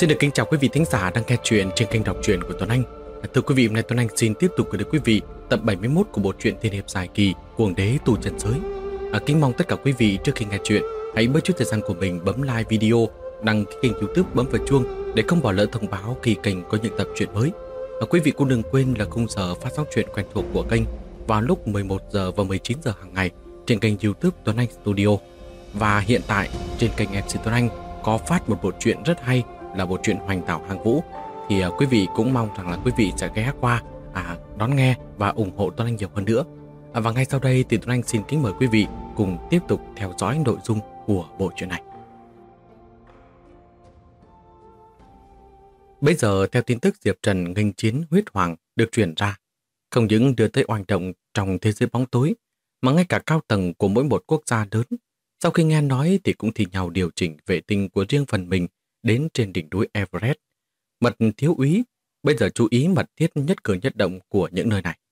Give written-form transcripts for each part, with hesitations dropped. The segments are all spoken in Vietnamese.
Xin được kính chào quý vị thính giả đang nghe chuyện trên kênh đọc truyện của Tuấn Anh. Thưa quý vị, hôm nay Tuấn Anh xin tiếp tục gửi đến quý vị tập 71 của bộ truyện tiên hiệp dài kỳ Cuồng Đế Tu Chân Giới. Kính mong tất cả quý vị trước khi nghe chuyện hãy bớt chút thời gian của mình bấm like video, đăng ký kênh YouTube, bấm vào chuông để không bỏ lỡ thông báo khi kênh có những tập truyện mới. Quý vị cũng đừng quên là khung giờ phát sóng truyện quen thuộc của kênh vào lúc 11 giờ và 19 giờ hàng ngày trên kênh YouTube Tuấn Anh Studio. Và hiện tại trên kênh MC Tuấn Anh có phát một bộ truyện rất hay là bộ truyện Hoành Tảo Hàng Vũ, thì quý vị cũng mong rằng là quý vị sẽ ghé qua đón nghe và ủng hộ Tuấn Anh nhiều hơn nữa. Và ngay sau đây thì Tuấn Anh xin kính mời quý vị cùng tiếp tục theo dõi nội dung của bộ truyện này. Bây giờ theo tin tức Diệp Trần nghênh chiến huyết hoàng được truyền ra, không những đưa tới oanh động trong thế giới bóng tối, mà ngay cả cao tầng của mỗi một quốc gia lớn sau khi nghe nói thì cũng thi nhau điều chỉnh vệ tinh của riêng phần mình đến trên đỉnh núi Everest. Mật thiếu úy bây giờ chú ý mật thiết nhất cử nhất động của những nơi này.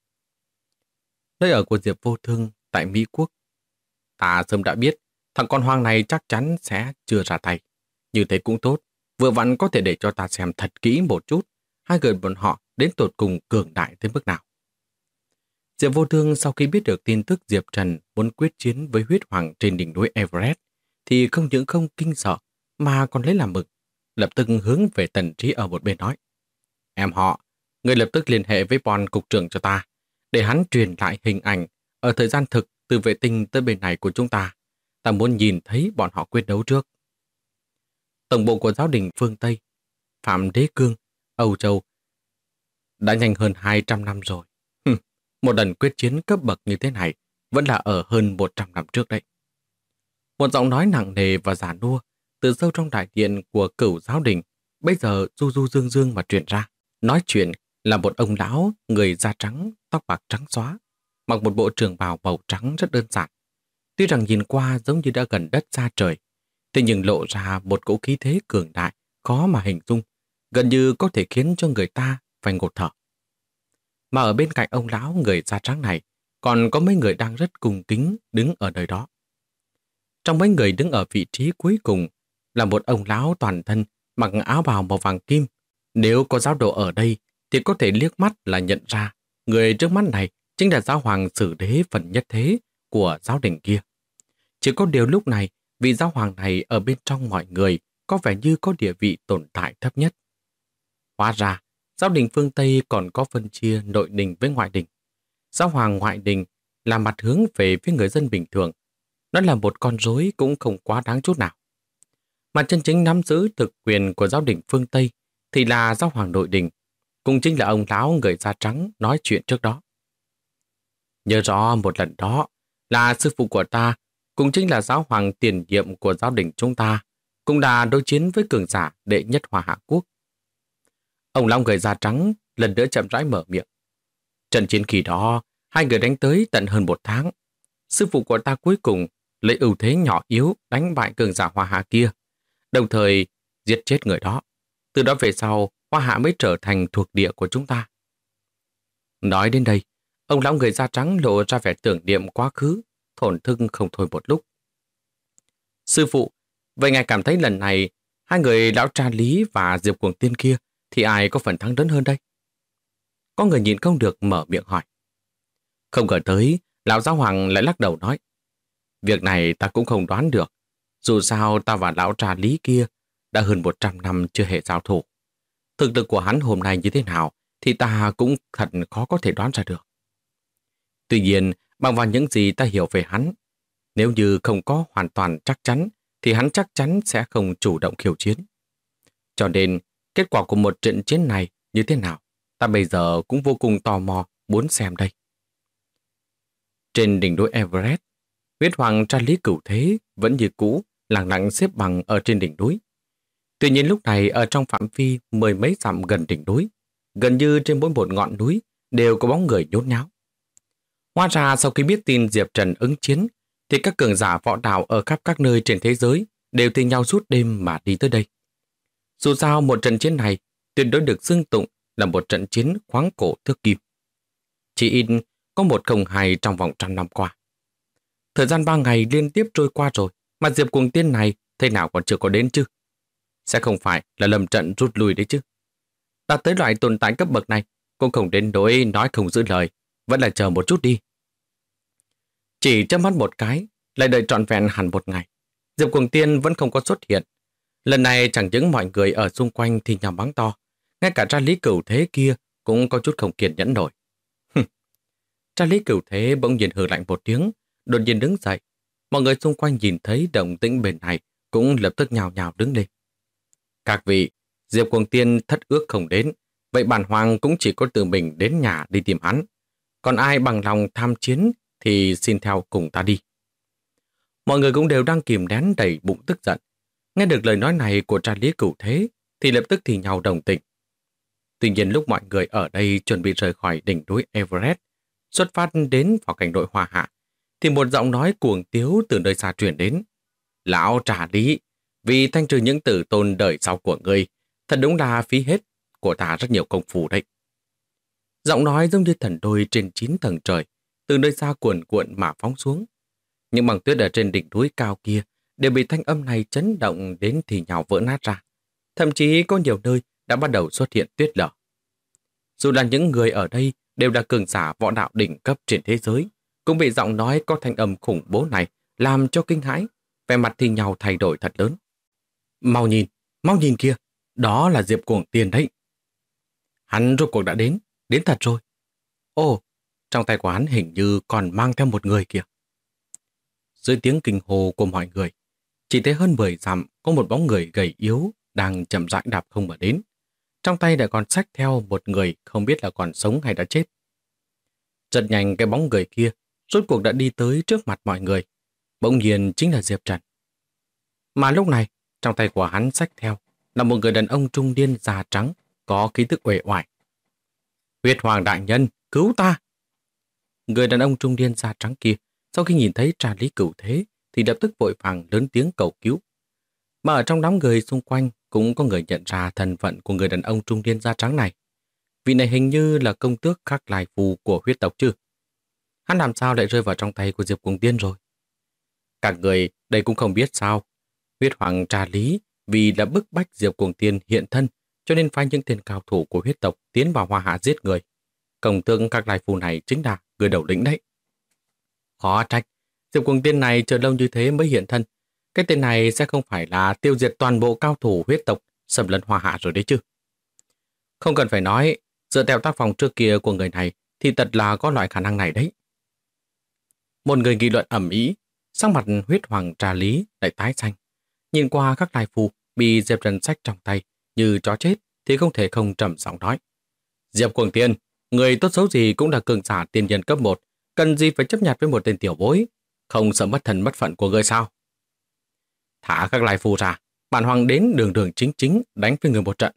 Nơi ở của Diệp Vô Thương tại Mỹ Quốc. Ta sớm đã biết thằng con hoang này chắc chắn sẽ chưa ra tay. Như thế cũng tốt, vừa vặn có thể để cho ta xem thật kỹ một chút hai người bọn họ đến tột cùng cường đại tới mức nào. Diệp Vô Thương sau khi biết được tin tức Diệp Trần muốn quyết chiến với huyết hoàng trên đỉnh núi Everest thì không những không kinh sợ mà còn lấy làm mừng, lập tức hướng về Tần Trí ở một bên nói: Em họ, người lập tức liên hệ với Bon cục trưởng cho ta, để hắn truyền lại hình ảnh ở thời gian thực từ vệ tinh tới bên này của chúng ta. Ta muốn nhìn thấy bọn họ quyết đấu trước. Tổng bộ của giáo đình phương Tây, Phạm Đế Cương, Âu Châu đã nhanh hơn 200 năm rồi. Một lần quyết chiến cấp bậc như thế này vẫn là ở hơn 100 năm trước đấy. Một giọng nói nặng nề và già nua từ sâu trong đại điện của Cửu giáo đình bây giờ du du dương dương mà truyền ra. Nói chuyện là một ông lão người da trắng, tóc bạc trắng xóa, mặc một bộ trường bào màu trắng rất đơn giản. Tuy rằng nhìn qua giống như đã gần đất xa trời, thế nhưng lộ ra một cỗ khí thế cường đại khó mà hình dung, gần như có thể khiến cho người ta phải ngột thở. Mà ở bên cạnh ông lão người da trắng này còn có mấy người đang rất cung kính đứng ở nơi đó. Trong mấy người đứng ở vị trí cuối cùng là một ông lão toàn thân mặc áo bào màu vàng kim. Nếu có giáo đồ ở đây thì có thể liếc mắt là nhận ra người trước mắt này chính là giáo hoàng Sử Đế phần nhất thế của giáo đình kia. Chỉ có điều lúc này vị giáo hoàng này ở bên trong mọi người có vẻ như có địa vị tồn tại thấp nhất. Hóa ra giáo đình phương Tây còn có phân chia nội đình với ngoại đình. Giáo hoàng ngoại đình là mặt hướng về phía người dân bình thường. Nó là một con rối cũng không quá đáng chút nào. Mà chân chính nắm giữ thực quyền của giáo đình phương Tây thì là giáo hoàng nội đình, cũng chính là ông lão người da trắng nói chuyện trước đó. Nhớ rõ một lần đó là sư phụ của ta, cũng chính là giáo hoàng tiền nhiệm của giáo đình chúng ta, cũng đã đối chiến với cường giả đệ nhất Hoa Hạ Quốc. Ông lão người da trắng lần nữa chậm rãi mở miệng. Trận chiến kỳ đó, hai người đánh tới tận hơn 1 tháng. Sư phụ của ta cuối cùng lấy ưu thế nhỏ yếu đánh bại cường giả Hoa Hạ kia, đồng thời giết chết người đó. Từ đó về sau, Hoa Hạ mới trở thành thuộc địa của chúng ta. Nói đến đây, ông lão người da trắng lộ ra vẻ tưởng niệm quá khứ, thổn thức không thôi một lúc. Sư phụ, vậy ngài cảm thấy lần này hai người lão tra lý và Diệp Cuồng Tiên kia thì ai có phần thắng lớn hơn đây? Có người nhìn không được mở miệng hỏi. Không ngờ tới, lão giáo hoàng lại lắc đầu nói: Việc này ta cũng không đoán được. Dù sao ta và lão trà lý kia đã hơn 100 năm chưa hề giao thủ. Thực lực của hắn hôm nay như thế nào thì ta cũng thật khó có thể đoán ra được. Tuy nhiên, bằng vào những gì ta hiểu về hắn, nếu như không có hoàn toàn chắc chắn thì hắn chắc chắn sẽ không chủ động khiêu chiến. Cho nên, kết quả của một trận chiến này như thế nào, ta bây giờ cũng vô cùng tò mò muốn xem đây. Trên đỉnh núi Everest, huyết hoàng tra lý cửu thế vẫn như cũ, lặng lặng xếp bằng ở trên đỉnh núi. Tuy nhiên lúc này ở trong phạm vi 10 mấy dặm gần đỉnh núi, gần như trên mỗi một ngọn núi đều có bóng người nhốn nháo. Hóa ra sau khi biết tin Diệp Trần ứng chiến, thì các cường giả võ đạo ở khắp các nơi trên thế giới đều thi nhau suốt đêm mà đi tới đây. Dù sao một trận chiến này tuyệt đối được xưng tụng là một trận chiến khoáng cổ thước kim. Chỉ ít có 102 trong vòng 100 năm qua. Thời gian 3 ngày liên tiếp trôi qua rồi, mà Diệp Cuồng Tiên này thế nào còn chưa có đến chứ? sẽ không phải là lầm trận rút lui đấy chứ. Đạt tới loại tồn tại cấp bậc này, cũng không đến nỗi nói không giữ lời, vẫn là chờ một chút đi. Chỉ chớp mắt một cái, lại đợi trọn vẹn hẳn một ngày. Diệp Cuồng Tiên vẫn không có xuất hiện. Lần này chẳng những mọi người ở xung quanh thì nhào mắng to, ngay cả Tra Lý Cửu Thế kia cũng có chút không kiên nhẫn nổi. Tra Lý Cửu Thế bỗng nhiên hừ lạnh một tiếng, đột nhiên đứng dậy. Mọi người xung quanh nhìn thấy động tĩnh bên này cũng lập tức nhào nhào đứng lên. Các vị, Diệp Cuồng Tiên thất ước không đến, vậy bản hoàng cũng chỉ có tự mình đến nhà đi tìm hắn. Còn ai bằng lòng tham chiến thì xin theo cùng ta đi. Mọi người cũng đều đang kìm nén đầy bụng tức giận. Nghe được lời nói này của Tra Lý Cửu Thế thì lập tức thì nhào đồng tình. Tuy nhiên lúc mọi người ở đây chuẩn bị rời khỏi đỉnh núi Everest, xuất phát đến vào cảnh đội Hoa Hạ, thì một giọng nói cuồng tiếu từ nơi xa truyền đến. Lão Tra Lý, vì thanh trừ những tử tôn đời sau của ngươi, thật đúng là phí hết của ta rất nhiều công phu đấy. Giọng nói giống như thần đôi trên 9 tầng trời, từ nơi xa cuồn cuộn mà phóng xuống. Những băng tuyết ở trên đỉnh núi cao kia đều bị thanh âm này chấn động đến thì nhào vỡ nát ra. Thậm chí có nhiều nơi đã bắt đầu xuất hiện tuyết lở. Dù là những người ở đây đều là cường giả võ đạo đỉnh cấp trên thế giới, cũng bị giọng nói có thanh âm khủng bố này làm cho kinh hãi, vẻ mặt thì nhào thay đổi thật lớn. Mau nhìn kia, đó là Diệp Cuồng Tiên đấy. Hắn rốt cuộc đã đến thật rồi. Ồ, trong tay của hắn hình như còn mang theo một người kìa. Dưới tiếng kinh hô của mọi người, chỉ thấy hơn 10 dặm có một bóng người gầy yếu đang chậm rãi đạp không mà đến. Trong tay lại còn xách theo một người không biết là còn sống hay đã chết. Rất nhanh cái bóng người kia rốt cuộc đã đi tới trước mặt mọi người. Bỗng nhiên chính là Diệp Trần. Mà lúc này, trong tay của hắn xách theo là một người đàn ông trung niên da trắng, có khí tức uể oải. Huyết Hoàng đại nhân, cứu ta! Người đàn ông trung niên da trắng kia, sau khi nhìn thấy Tra Lý Cửu Thế, thì lập tức vội vàng lớn tiếng cầu cứu. Mà ở trong đám người xung quanh cũng có người nhận ra thân phận của người đàn ông trung niên da trắng này. Vị này hình như là công tước Khắc Lai Phù của huyết tộc chứ. Hắn làm sao lại rơi vào trong tay của Diệp Cuồng Tiên rồi? Các người đây cũng không biết sao. Huyết Hoàng Tra Lý vì đã bức bách Diệp Cuồng Tiên hiện thân, cho nên phái những tên cao thủ của huyết tộc tiến vào Hoa Hạ giết người. Công tước Khắc Lai Phù này chính là người đầu lĩnh đấy. Khó trách, Diệp Cuồng Tiên này chờ lâu như thế mới hiện thân. Cái tên này sẽ không phải là tiêu diệt toàn bộ cao thủ huyết tộc xâm lấn Hoa Hạ rồi đấy chứ. Không cần phải nói, dựa theo tác phong trước kia của người này thì thật là có loại khả năng này đấy. Một người nghị luận ầm ĩ, sắc mặt Huyết Hoàng Tra Lý lại tái xanh. Nhìn qua các lai phù bị Diệp Trần xách trong tay như chó chết thì không thể không trầm giọng nói. Diệp Cuồng Tiên, người tốt xấu gì cũng là cường giả tiên nhân cấp 1, cần gì phải chấp nhặt với một tên tiểu bối, không sợ mất thần mất phận của người sao? Thả các lai phù ra, bản hoàng đến đường đường chính chính đánh với người một trận.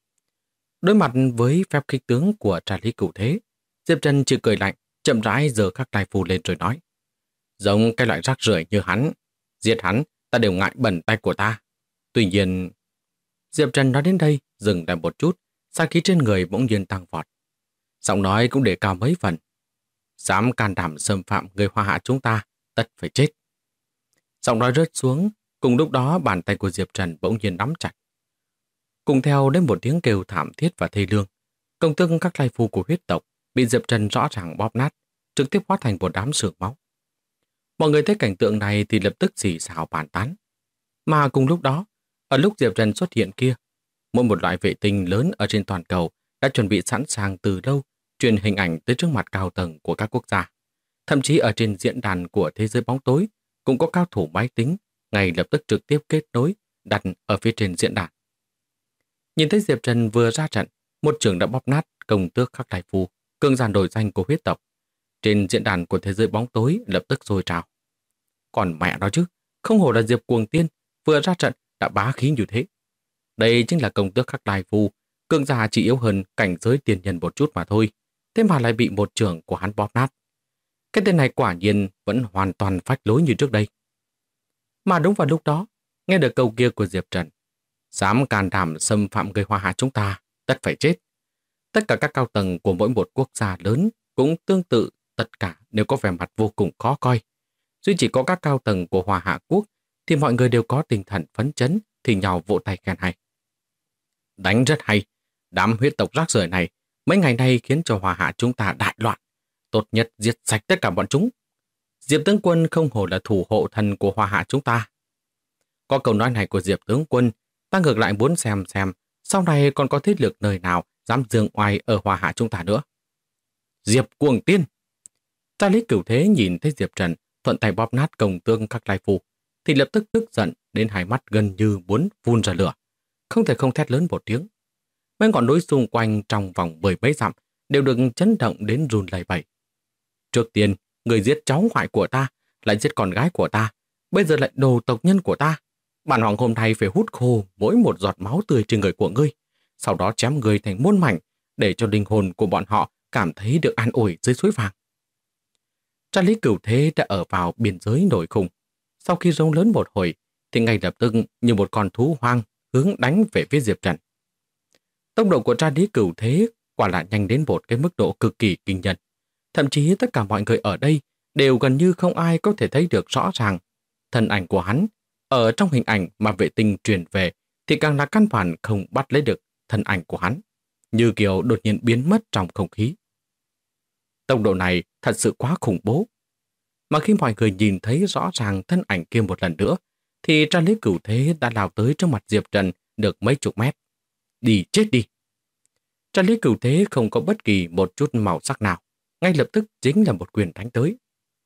Đối mặt với phép khích tướng của Tra Lý Cửu Thế, Diệp Trần chỉ cười lạnh, chậm rãi giơ các lai phù lên rồi nói. Giống cái loại rác rưởi như hắn, giết hắn ta đều ngại bẩn tay của ta. Tuy nhiên, Diệp Trần nói đến đây, dừng lại một chút, sát khí trên người bỗng nhiên tăng vọt. Giọng nói cũng để cao mấy phần. Dám can đảm xâm phạm người Hoa Hạ chúng ta, tất phải chết. Giọng nói rớt xuống, cùng lúc đó bàn tay của Diệp Trần bỗng nhiên nắm chặt. Cùng theo đến một tiếng kêu thảm thiết và thê lương, công tước các lai phu của huyết tộc bị Diệp Trần rõ ràng bóp nát, trực tiếp hóa thành một đám sương máu. Mọi người thấy cảnh tượng này thì lập tức xì xào bàn tán. Mà cùng lúc đó, ở lúc Diệp Trần xuất hiện kia, mỗi một loại vệ tinh lớn ở trên toàn cầu đã chuẩn bị sẵn sàng từ lâu truyền hình ảnh tới trước mặt cao tầng của các quốc gia. Thậm chí ở trên diễn đàn của thế giới bóng tối cũng có cao thủ máy tính ngay lập tức trực tiếp kết nối đặt ở phía trên diễn đàn. Nhìn thấy Diệp Trần vừa ra trận, một trường đã bóp nát công tước Khắc Lai Phù, cường giả nổi danh của huyết tộc. Trên diễn đàn của thế giới bóng tối lập tức sôi trào. Còn mẹ đó chứ, không hổ là Diệp Cuồng Tiên, vừa ra trận đã bá khí như thế. Đây chính là công tước Khắc Lai Phù, cường giả chỉ yếu hơn cảnh giới tiền nhân một chút mà thôi, thế mà lại bị một trường của hắn bóp nát. Cái tên này quả nhiên vẫn hoàn toàn phách lối như trước đây. Mà đúng vào lúc đó, nghe được câu kia của Diệp Trần, dám can đảm xâm phạm người Hoa Hạ chúng ta, tất phải chết. Tất cả các cao tầng của mỗi một quốc gia lớn cũng tương tự, tất cả đều có vẻ mặt vô cùng khó coi. Duy chỉ có các cao tầng của Hoa Hạ quốc thì mọi người đều có tinh thần phấn chấn thì nhào vỗ tay khen hay. Đánh rất hay. Đám huyết tộc rác rưởi này mấy ngày nay khiến cho Hoa Hạ chúng ta đại loạn. Tốt nhất diệt sạch tất cả bọn chúng. Diệp tướng quân không hổ là thủ hộ thần của Hoa Hạ chúng ta. Có câu nói này của Diệp tướng quân, ta ngược lại muốn xem sau này còn có thế lực nơi nào dám dương oai ở Hoa Hạ chúng ta nữa. Diệp cuồng tiên! Tra lý Cửu Thế nhìn thấy Diệp Trần thuận tay bóp nát công tương các lai phu, thì lập tức tức giận đến hai mắt gần như muốn phun ra lửa. Không thể không thét lớn một tiếng. Mấy ngọn núi xung quanh trong vòng 10 mấy dặm đều được chấn động đến run lẩy bẩy. Trước tiên, người giết cháu ngoại của ta, lại giết con gái của ta, bây giờ lại đồ tộc nhân của ta. Bản hoàng hôm nay phải hút khô mỗi một giọt máu tươi trên người của ngươi, sau đó chém người thành muôn mảnh, để cho linh hồn của bọn họ cảm thấy được an ủi dưới suối vàng. Tra lý Cửu Thế đã ở vào biên giới nổi khủng. Sau khi rống lớn một hồi, thì ngay lập tức như một con thú hoang hướng đánh về phía Diệp Trần. Tốc độ của Tra lý Cửu Thế quả là nhanh đến một cái mức độ cực kỳ kinh nhân. Thậm chí tất cả mọi người ở đây đều gần như không ai có thể thấy được rõ ràng thân ảnh của hắn. Ở trong hình ảnh mà vệ tinh truyền về thì càng là căn bản không bắt lấy được thân ảnh của hắn, như kiểu đột nhiên biến mất trong không khí. Tốc độ này thật sự quá khủng bố. Mà khi mọi người nhìn thấy rõ ràng thân ảnh kia một lần nữa, thì Tra lý Cửu Thế đã lao tới trước mặt Diệp Trần được mấy chục mét. Đi chết đi! Tra lý Cửu Thế không có bất kỳ một chút màu sắc nào, ngay lập tức chính là một quyền đánh tới.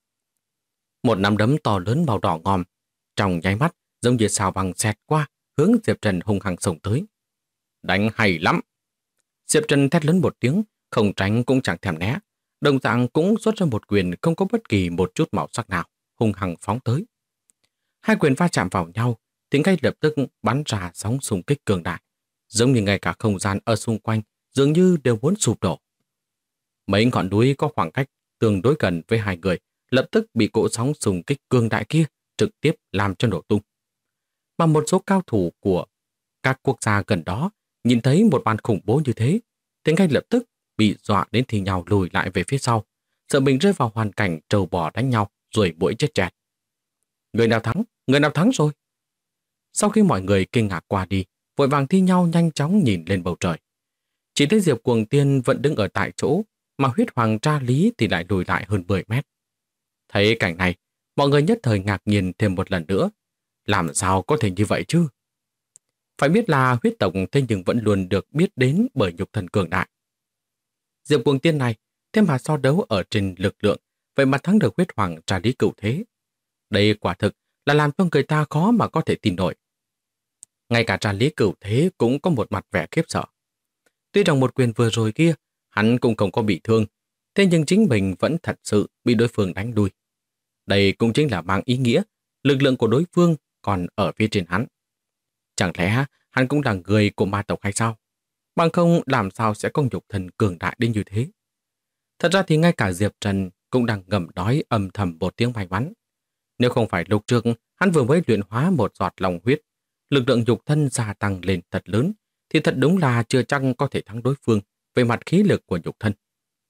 Một nắm đấm to lớn màu đỏ ngòm, trong nháy mắt giống như sao băng xẹt qua, hướng Diệp Trần hung hăng xông tới. Đánh hay lắm! Diệp Trần thét lớn một tiếng, không tránh cũng chẳng thèm né. Đồng dạng cũng xuất ra một quyền không có bất kỳ một chút màu sắc nào, hung hăng phóng tới. Hai quyền va chạm vào nhau, thì ngay lập tức bắn ra sóng xung kích cường đại, giống như ngay cả không gian ở xung quanh dường như đều muốn sụp đổ. Mấy ngọn núi có khoảng cách tương đối gần với hai người lập tức bị cỗ sóng xung kích cường đại kia trực tiếp làm cho nổ tung. Mà một số cao thủ của các quốc gia gần đó nhìn thấy một màn khủng bố như thế, thì ngay lập tức bị dọa đến thì nhào lùi lại về phía sau, sợ mình rơi vào hoàn cảnh trâu bò đánh nhau rồi mũi chết chẹt. Người nào thắng? Người nào thắng rồi? Sau khi mọi người kinh ngạc qua đi, vội vàng thi nhau nhanh chóng nhìn lên bầu trời. Chỉ thấy Diệp Cuồng Tiên vẫn đứng ở tại chỗ, mà huyết hoàng Tra lý thì lại lùi lại hơn 10 mét. Thấy cảnh này, mọi người nhất thời ngạc nhiên thêm một lần nữa. Làm sao có thể như vậy chứ? Phải biết là huyết tộc thế nhưng vẫn luôn được biết đến bởi nhục thần cường đại. Diệp Cuồng Tiên này, thêm mà so đấu ở trên lực lượng, vậy mà thắng được huyết hoàng Tra lý Cửu Thế. Đây quả thực là làm cho người ta khó mà có thể tin nổi. Ngay cả Tra lý Cửu Thế cũng có một mặt vẻ khiếp sợ. Tuy rằng một quyền vừa rồi kia, hắn cũng không có bị thương, thế nhưng chính mình vẫn thật sự bị đối phương đánh đuôi. Đây cũng chính là mang ý nghĩa lực lượng của đối phương còn ở phía trên hắn. Chẳng lẽ hắn cũng là người của ma tộc hay sao? Bằng không làm sao sẽ có nhục thần cường đại đến như thế? Thật ra thì ngay cả Diệp Trần cũng đang ngầm nói âm thầm một tiếng may mắn. Nếu không phải lúc trước hắn vừa mới luyện hóa một giọt lòng huyết, lực lượng nhục thân gia tăng lên thật lớn, thì thật đúng là chưa chắc có thể thắng đối phương về mặt khí lực của nhục thân.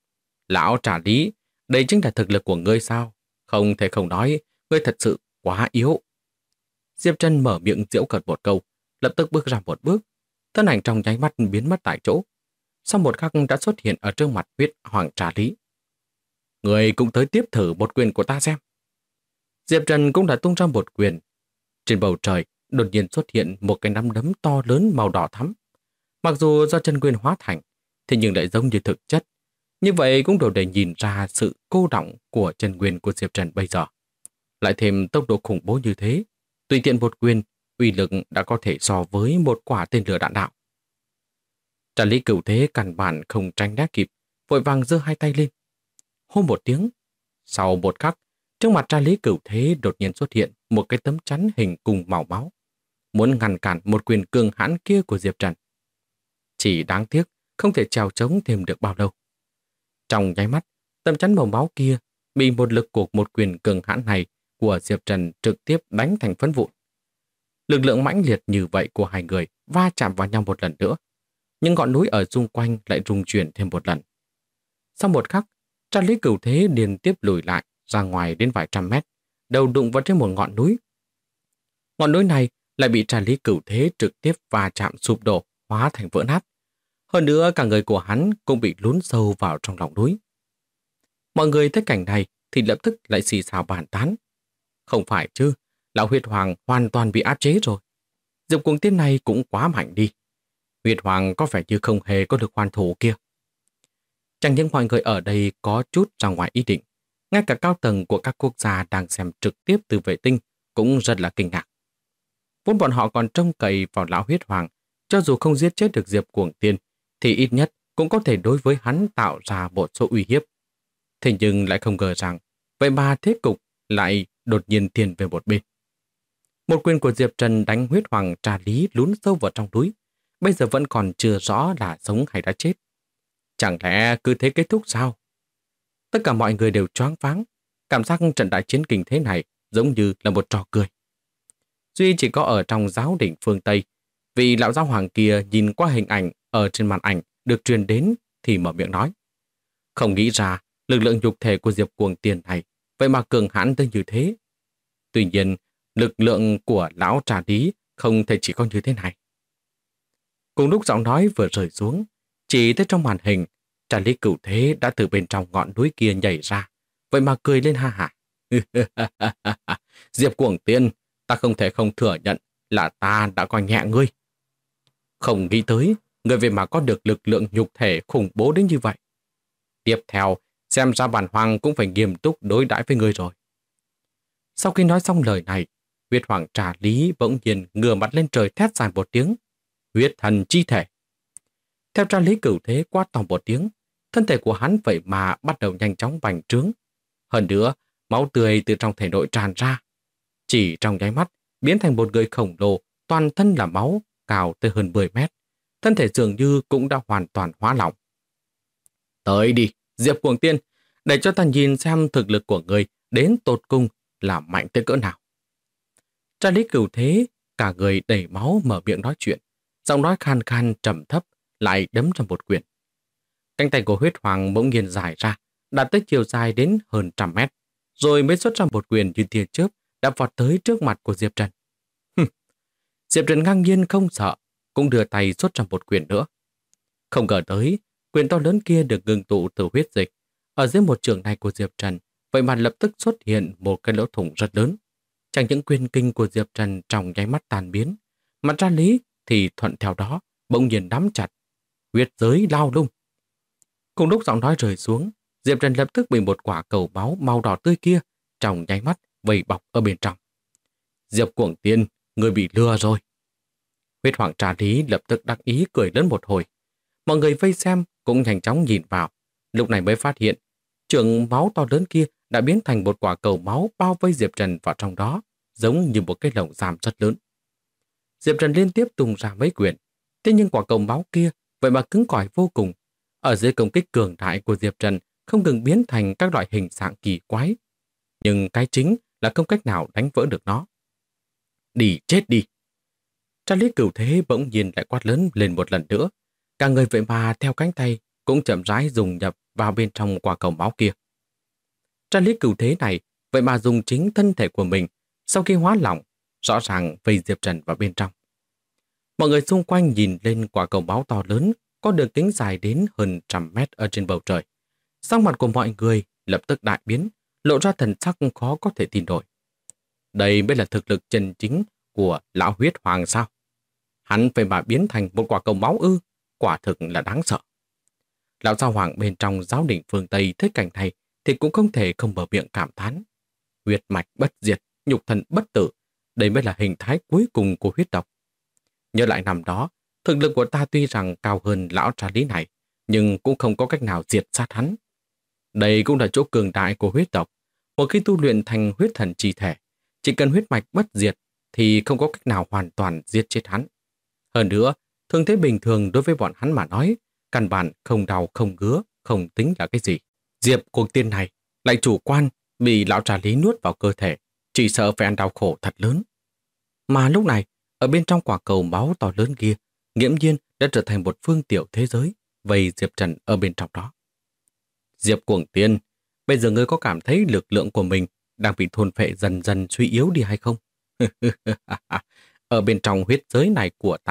Lão Trả Lý, đây chính là thực lực của ngươi sao? Không thể không nói, ngươi thật sự quá yếu. Diệp Trần mở miệng giễu cợt một câu, lập tức bước ra một bước, thân ảnh trong nháy mắt biến mất tại chỗ. Sau một khắc đã xuất hiện ở trước mặt huyết hoàng Trả Lý. Ngươi cũng tới tiếp thử một quyền của ta xem. Diệp Trần cũng đã tung ra một quyền. Trên bầu trời đột nhiên xuất hiện một cái nắm đấm to lớn màu đỏ thắm. Mặc dù do chân nguyên hóa thành, thế nhưng lại giống như thực chất. Như vậy cũng đủ để nhìn ra sự cô đọng của chân nguyên của Diệp Trần bây giờ. Lại thêm tốc độ khủng bố như thế, tùy tiện một quyền, uy lực đã có thể so với một quả tên lửa đạn đạo. Tra lý Cửu Thế căn bản không tránh né kịp, vội vàng giơ hai tay lên. Hô một tiếng, sau một khắc, trước mặt Tra lý Cửu Thế đột nhiên xuất hiện một cái tấm chắn hình cung màu máu, muốn ngăn cản một quyền cường hãn kia của Diệp Trần. Chỉ đáng tiếc, không thể trèo trống thêm được bao lâu. Trong nháy mắt, tấm chắn màu máu kia bị một lực của một quyền cường hãn này của Diệp Trần trực tiếp đánh thành phấn vụn. Lực lượng mãnh liệt như vậy của hai người va chạm vào nhau một lần nữa, nhưng ngọn núi ở xung quanh lại rung chuyển thêm một lần. Sau một khắc, Tra lý Cửu Thế liên tiếp lùi lại ra ngoài đến vài trăm mét, đầu đụng vào trên một ngọn núi. Ngọn núi này lại bị Tra lý Cửu Thế trực tiếp va chạm sụp đổ, hóa thành vỡ nát. Hơn nữa cả người của hắn cũng bị lún sâu vào trong lòng núi. Mọi người thấy cảnh này thì lập tức lại xì xào bàn tán. Không phải chứ, lão huyết hoàng hoàn toàn bị áp chế rồi. Diệp Cuồng Tiên này cũng quá mạnh đi. Huyết hoàng có vẻ như không hề có được hoàn thủ kia. Chẳng những mọi người ở đây có chút ra ngoài ý định, ngay cả cao tầng của các quốc gia đang xem trực tiếp từ vệ tinh cũng rất là kinh ngạc. Vốn bọn họ còn trông cậy vào lão huyết hoàng, cho dù không giết chết được Diệp Cuồng Tiên, thì ít nhất cũng có thể đối với hắn tạo ra một số uy hiếp. Thế nhưng lại không ngờ rằng, vậy mà thế cục lại đột nhiên thiên về một bên. Một quyền của Diệp Trần đánh huyết hoàng Trà Lý lún sâu vào trong núi, bây giờ vẫn còn chưa rõ là sống hay đã chết. Chẳng lẽ cứ thế kết thúc sao? Tất cả mọi người đều choáng váng, cảm giác trận đại chiến kinh thế này giống như là một trò cười. Duy chỉ có ở trong giáo đỉnh phương Tây, vị lão giáo hoàng kia nhìn qua hình ảnh ở trên màn ảnh được truyền đến thì mở miệng nói. Không nghĩ ra lực lượng nhục thể của Diệp Cuồng Tiên này vậy mà cường hãn tới như thế. Tuy nhiên, lực lượng của lão Trà Lý không thể chỉ có như thế này. Cùng lúc giọng nói vừa rơi xuống, chỉ thấy trong màn hình, Trà Lý Cửu Thế đã từ bên trong ngọn núi kia nhảy ra, vậy mà cười lên ha hả. Diệp Cuồng Tiên, ta không thể không thừa nhận là ta đã coi nhẹ ngươi. Không nghĩ tới, ngươi về mà có được lực lượng nhục thể khủng bố đến như vậy. Tiếp theo, xem ra bản hoàng cũng phải nghiêm túc đối đãi với ngươi rồi. Sau khi nói xong lời này, huyết hoàng Trà Lý bỗng nhiên ngửa mặt lên trời thét dài một tiếng. Huyết thần chi thể. Theo Trà Lý Cửu Thế quát to một tiếng, thân thể của hắn vậy mà bắt đầu nhanh chóng bành trướng. Hơn nữa, máu tươi từ trong thể nội tràn ra. Chỉ trong nháy mắt, biến thành một người khổng lồ, toàn thân là máu, cao tới hơn 10 mét. Thân thể dường như cũng đã hoàn toàn hóa lỏng. Tới đi, Diệp Cuồng Tiên, để cho ta nhìn xem thực lực của người đến tột cùng là mạnh tới cỡ nào. Trà Lý Cửu Thế, cả người đầy máu mở miệng nói chuyện, giọng nói khan khan trầm thấp, lại đấm ra một quyền. Cánh tay của huyết hoàng bỗng nhiên dài ra, đạt tới chiều dài đến hơn 100 mét, rồi mới xuất ra một quyền như tia chớp đã vọt tới trước mặt của Diệp Trần. Diệp Trần ngang nhiên không sợ, cũng đưa tay xuất ra một quyền nữa. Không ngờ tới, quyền to lớn kia được ngưng tụ từ huyết dịch. Ở dưới một trường này của Diệp Trần, vậy mà lập tức xuất hiện một cái lỗ thủng rất lớn. Chẳng những quyền kinh của Diệp Trần trong nháy mắt tan biến, mà Trà Lý thì thuận theo đó, bỗng nhiên nắm chặt. Huyết giới lao lung. Cùng lúc giọng nói rơi xuống, Diệp Trần lập tức bị một quả cầu máu màu đỏ tươi kia trong nháy mắt vây bọc ở bên trong. Diệp Cuồng Tiên, người bị lừa rồi. Huyết hoàng Trà Lý lập tức đắc ý cười lớn một hồi. Mọi người vây xem cũng nhanh chóng nhìn vào, lúc này mới phát hiện trường máu to lớn kia đã biến thành một quả cầu máu bao vây Diệp Trần vào trong đó, giống như một cái lồng giam rất lớn. Diệp Trần liên tiếp tung ra mấy quyền, thế nhưng quả cầu máu kia vậy mà cứng cỏi vô cùng. Ở dưới công kích cường đại của Diệp Trần không ngừng biến thành các loại hình dạng kỳ quái, nhưng cái chính là không cách nào đánh vỡ được nó. Đi chết đi! Trà Lý Cửu Thế bỗng nhiên lại quát lớn lên một lần nữa, cả người vậy mà theo cánh tay cũng chậm rãi dùng nhập vào bên trong quả cầu máu kia. Trà Lý Cửu Thế này vậy mà dùng chính thân thể của mình sau khi hóa lỏng, rõ ràng vây Diệp Trần vào bên trong. Mọi người xung quanh nhìn lên quả cầu máu to lớn có đường kính dài đến hơn 100 mét ở trên bầu trời. Sắc mặt của mọi người lập tức đại biến, lộ ra thần sắc khó có thể tin nổi. Đây mới là thực lực chân chính của lão huyết hoàng sao? Hắn phải mà biến thành một quả cầu máu ư, quả thực là đáng sợ. Lão giáo hoàng bên trong giáo đỉnh phương Tây thấy cảnh này thì cũng không thể không mở miệng cảm thán. Huyết mạch bất diệt, nhục thân bất tử, đây mới là hình thái cuối cùng của huyết tộc. Nhớ lại năm đó, thực lực của ta tuy rằng cao hơn lão Trà Lý này, nhưng cũng không có cách nào diệt sát hắn. Đây cũng là chỗ cường đại của huyết tộc. Một khi tu luyện thành huyết thần chi thể, chỉ cần huyết mạch bất diệt thì không có cách nào hoàn toàn giết chết hắn. Hơn nữa, thương thế bình thường đối với bọn hắn mà nói, căn bản không đau không ngứa, không tính là cái gì. Diệp Cuồng Tiên này lại chủ quan bị lão Trà Lý nuốt vào cơ thể, chỉ sợ phải ăn đau khổ thật lớn. Mà lúc này, ở bên trong quả cầu máu to lớn kia, nghiễm nhiên đã trở thành một phương tiểu thế giới, vây Diệp Trần ở bên trong đó. Diệp Cuồng Tiên, bây giờ ngươi có cảm thấy lực lượng của mình đang bị thôn phệ dần dần suy yếu đi hay không? Ở bên trong huyết giới này của ta,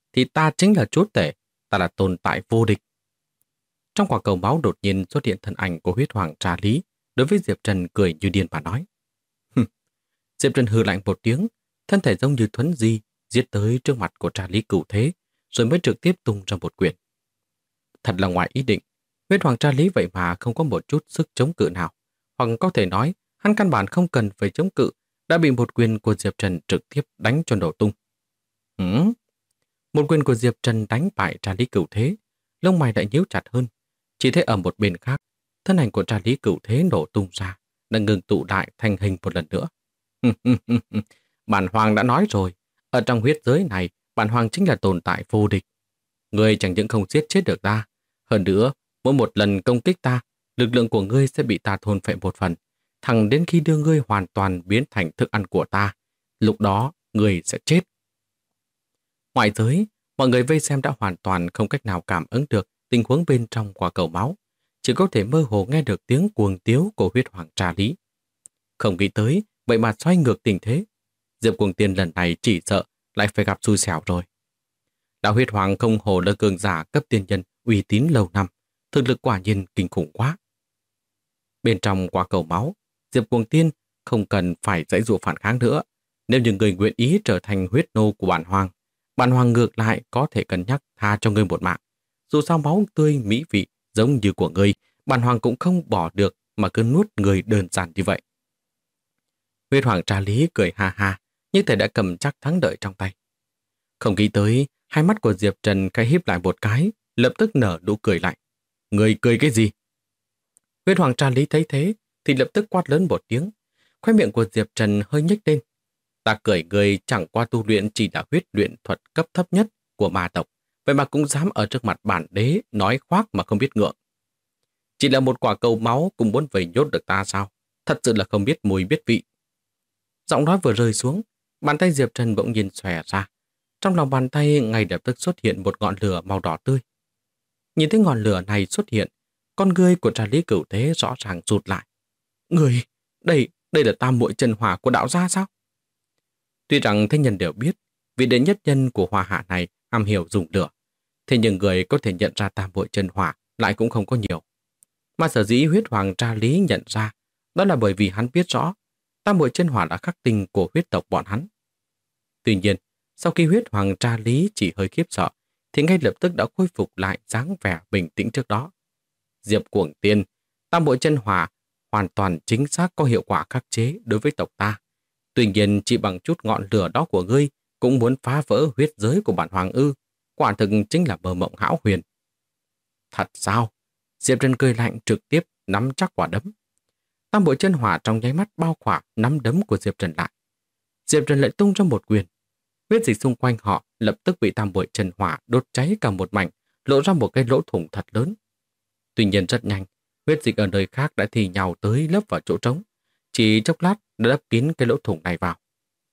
thì ta chính là chúa tể, ta là tồn tại vô địch. Trong quả cầu máu đột nhiên xuất hiện thân ảnh của huyết hoàng Trà Lý, đối với Diệp Trần cười như điên mà nói. Diệp Trần hừ lạnh một tiếng, thân thể giống như thuấn di, giết tới trước mặt của Trà Lý Cửu Thế, rồi mới trực tiếp tung ra một quyền. Thật là ngoài ý định, huyết hoàng Trà Lý vậy mà không có một chút sức chống cự nào, hoặc có thể nói hắn căn bản không cần phải chống cự, đã bị một quyền của Diệp Trần trực tiếp đánh cho nổ tung. Một quyền của Diệp Trần đánh bại Trà Lý Cửu Thế, lông mày lại nhíu chặt hơn. Chỉ thấy ở một bên khác, thân ảnh của Trà Lý Cửu Thế nổ tung ra, đã ngừng tụ lại thành hình một lần nữa. Bản hoàng đã nói rồi, ở trong huyết giới này, bản hoàng chính là tồn tại vô địch. Ngươi chẳng những không giết chết được ta, hơn nữa, mỗi một lần công kích ta, lực lượng của ngươi sẽ bị ta thôn phệ một phần, thẳng đến khi đưa ngươi hoàn toàn biến thành thức ăn của ta. Lúc đó, ngươi sẽ chết. Ngoại giới, mọi người vây xem đã hoàn toàn không cách nào cảm ứng được tình huống bên trong quả cầu máu, chỉ có thể mơ hồ nghe được tiếng cuồng tiếu của huyết hoàng Trà Lý. Không nghĩ tới, vậy mà xoay ngược tình thế. Diệp Cuồng Tiên lần này chỉ sợ lại phải gặp xui xẻo rồi. Đạo huyết hoàng không hồ là cường giả cấp tiên nhân uy tín lâu năm, thực lực quả nhiên kinh khủng quá. Bên trong quả cầu máu, Diệp Cuồng Tiên không cần phải dãy dụ phản kháng nữa. Nếu như người nguyện ý trở thành huyết nô của bản hoàng ngược lại có thể cân nhắc tha cho ngươi một mạng. Dù sao máu tươi mỹ vị giống như của ngươi, bản hoàng cũng không bỏ được mà cứ nuốt người đơn giản như vậy. Huyết hoàng Trà Lý cười ha ha, như thể đã cầm chắc thắng lợi trong tay. Không nghĩ tới, hai mắt của Diệp Trần khẽ híp lại một cái, lập tức nở nụ cười lạnh. Người cười cái gì? Huyết hoàng Trà Lý thấy thế, thì lập tức quát lớn một tiếng. Khóe miệng của Diệp Trần hơi nhếch lên. Ta cười người chẳng qua tu luyện chỉ là huyết luyện thuật cấp thấp nhất của ma tộc, vậy mà cũng dám ở trước mặt bản đế nói khoác mà không biết ngượng. Chỉ là một quả cầu máu cũng muốn về nhốt được ta sao? Thật sự là không biết mùi biết vị. Giọng nói vừa rơi xuống, bàn tay Diệp Trần bỗng nhiên xòe ra. Trong lòng bàn tay ngay lập tức xuất hiện một ngọn lửa màu đỏ tươi. Nhìn thấy ngọn lửa này xuất hiện, con ngươi của Trà Lý Cửu Thế rõ ràng rụt lại. Người, đây là tam muội chân hỏa của đạo gia sao? Tuy rằng thế nhân đều biết, vị đệ nhất nhân của Hoa Hạ này am hiểu dùng lửa, thế nhưng người có thể nhận ra tam muội chân hỏa lại cũng không có nhiều. Mà sở dĩ huyết hoàng Trà Lý nhận ra, đó là bởi vì hắn biết rõ tam muội chân hỏa là khắc tinh của huyết tộc bọn hắn. Tuy nhiên, sau khi huyết hoàng Trà Lý chỉ hơi khiếp sợ, thì ngay lập tức đã khôi phục lại dáng vẻ bình tĩnh trước đó. Diệp Cuồng Tiên, tam muội chân hỏa hoàn toàn chính xác có hiệu quả khắc chế đối với tộc ta. Tuy nhiên chỉ bằng chút ngọn lửa đó của ngươi cũng muốn phá vỡ huyết giới của bản hoàng ư, quả thực chính là mơ mộng hão huyền. Thật sao? Diệp Trần cười lạnh trực tiếp nắm chắc quả đấm. Tam muội chân hỏa trong nháy mắt bao khỏa nắm đấm của Diệp Trần lại. Diệp Trần lại tung ra một quyền. Huyết dịch xung quanh họ lập tức bị tam muội chân hỏa đốt cháy cả một mảnh, lộ ra một cái lỗ thủng thật lớn. Tuy nhiên rất nhanh, huyết dịch ở nơi khác đã thì nhào tới lấp vào chỗ trống. Chỉ chốc lát đã lấp kín cái lỗ thủng này vào.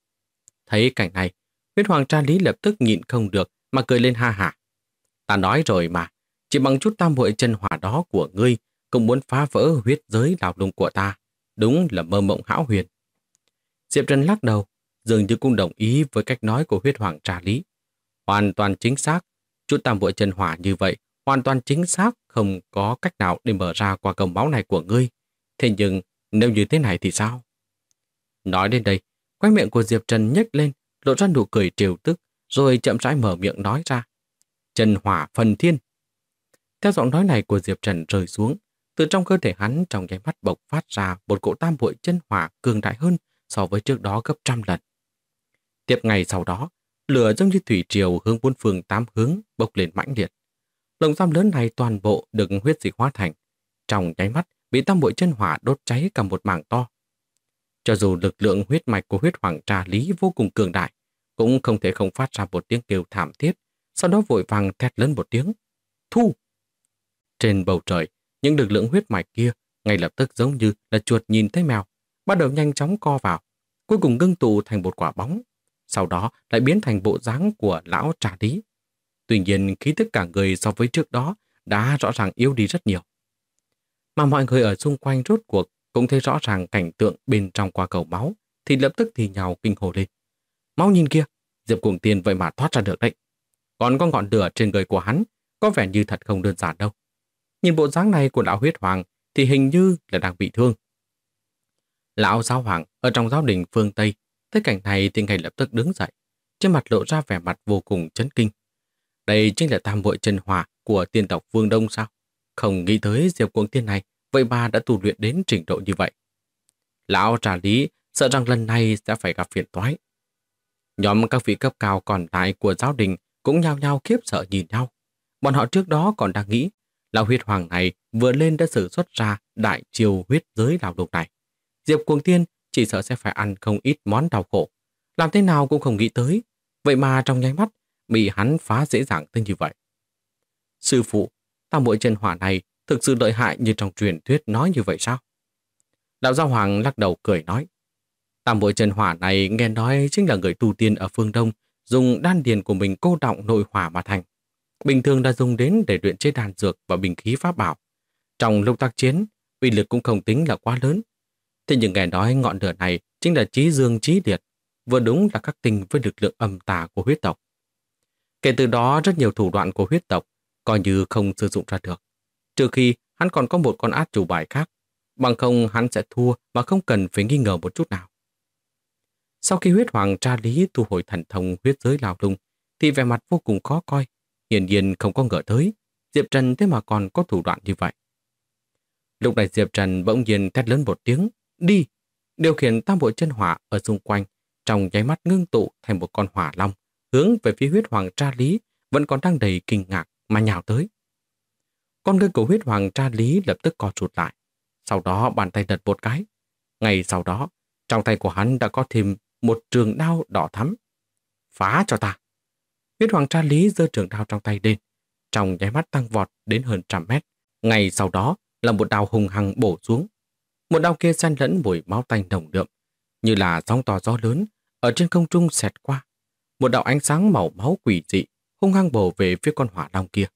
Thấy cảnh này, huyết hoàng Trà Lý lập tức nhịn không được mà cười lên ha hả. Ta nói rồi mà, chỉ bằng chút tam muội chân hỏa đó của ngươi cũng muốn phá vỡ huyết giới lão lung của ta. Đúng là mơ mộng hão huyền. Diệp Trần lắc đầu, dường như cũng đồng ý với cách nói của huyết hoàng Trà Lý. Hoàn toàn chính xác, chút tam muội chân hỏa như vậy, hoàn toàn chính xác không có cách nào để mở ra quả cầu máu này của ngươi. Thế nhưng, nếu như thế này thì sao? Nói đến đây, khóe miệng của Diệp Trần nhếch lên, lộ ra nụ cười trêu tức, rồi chậm rãi mở miệng nói ra. Chân hỏa phần thiên. Theo giọng nói này của Diệp Trần rơi xuống, từ trong cơ thể hắn trong nháy mắt bộc phát ra một cỗ tam muội chân hỏa cường đại hơn so với trước đó gấp 100 lần. Tiếp ngày sau đó, lửa giống như thủy triều hướng bốn phương tám hướng bốc lên mãnh liệt. Lồng giam lớn này toàn bộ được huyết dịch hóa thành, trong nháy mắt bị tam muội chân hỏa đốt cháy cả một mảng to. Cho dù lực lượng huyết mạch của huyết hoàng Trà Lý vô cùng cường đại, cũng không thể không phát ra một tiếng kêu thảm thiết, sau đó vội vàng thét lớn một tiếng. Thu! Trên bầu trời, những lực lượng huyết mạch kia ngay lập tức giống như là chuột nhìn thấy mèo, bắt đầu nhanh chóng co vào, cuối cùng ngưng tụ thành một quả bóng, sau đó lại biến thành bộ dáng của lão Trà Lý. Tuy nhiên khí tức cả người so với trước đó đã rõ ràng yếu đi rất nhiều. Mà mọi người ở xung quanh rốt cuộc cũng thấy rõ ràng cảnh tượng bên trong quả cầu máu, thì lập tức thì nhào kinh hồ lên. Máu nhìn kia, Diệp Cuồng Tiên vậy mà thoát ra được đấy. Còn có ngọn lửa trên người của hắn có vẻ như thật không đơn giản đâu. Nhìn bộ dáng này của lão huyết hoàng thì hình như là đang bị thương. Lão giáo hoàng ở trong giáo đình phương Tây thấy cảnh này thì ngay lập tức đứng dậy, trên mặt lộ ra vẻ mặt vô cùng chấn kinh. Đây chính là tam muội chân hỏa của tiên tộc Vương Đông sao? Không nghĩ tới Diệp Cuồng Tiên này, vậy mà đã tu luyện đến trình độ như vậy. Lão trà lý sợ rằng lần này sẽ phải gặp phiền toái. Nhóm các vị cấp cao còn lại của giáo đình cũng nhao nhao khiếp sợ nhìn nhau. Bọn họ trước đó còn đang nghĩ lão huyết hoàng này vừa lên đã sử xuất ra đại chiêu huyết giới lao đục này. Diệp Cuồng Tiên chỉ sợ sẽ phải ăn không ít món đau khổ. Làm thế nào cũng không nghĩ tới. Vậy mà trong nháy mắt bị hắn phá dễ dàng tới như vậy. Sư phụ, tam muội chân hỏa này thực sự lợi hại như trong truyền thuyết nói như vậy sao? Đạo Giáo Hoàng lắc đầu cười nói. Tam muội chân hỏa này nghe nói chính là người tu tiên ở phương Đông dùng đan điền của mình cô đọng nội hỏa mà thành. Bình thường đã dùng đến để luyện chế đan dược và binh khí pháp bảo. Trong lúc tác chiến, uy lực cũng không tính là quá lớn. Thế nhưng nghe nói ngọn lửa này chính là chí dương chí liệt, vừa đúng là khắc tinh với lực lượng âm tà của huyết tộc. Kể từ đó rất nhiều thủ đoạn của huyết tộc coi như không sử dụng ra được. Trừ khi hắn còn có một con át chủ bài khác, bằng không hắn sẽ thua mà không cần phải nghi ngờ một chút nào. Sau khi huyết hoàng tra lý thu hồi thần thông huyết giới lao lung, thì vẻ mặt vô cùng khó coi, hiển nhiên không có ngờ tới, Diệp Trần thế mà còn có thủ đoạn như vậy. Lúc này Diệp Trần bỗng nhiên thét lớn một tiếng, đi, điều khiển tam bộ chân hỏa ở xung quanh, trong nháy mắt ngưng tụ thành một con hỏa long, hướng về phía huyết hoàng tra lý vẫn còn đang đầy kinh ngạc mà nhào tới. Con ngươi của huyết hoàng tra lý lập tức co rụt lại, sau đó bàn tay lật một cái. Ngay sau đó, trong tay của hắn đã có thêm một trường đao đỏ thắm. Phá cho ta! Huyết hoàng tra lý giơ trường đao trong tay lên, trong nháy mắt tăng vọt đến hơn 100 mét. Ngay sau đó là một đao hùng hăng bổ xuống. Một đao kia xen lẫn mùi máu tanh nồng đượm, như là sóng to gió lớn ở trên không trung xẹt qua. Một đạo ánh sáng màu máu quỷ dị hung hăng bổ về phía con hỏa long kia.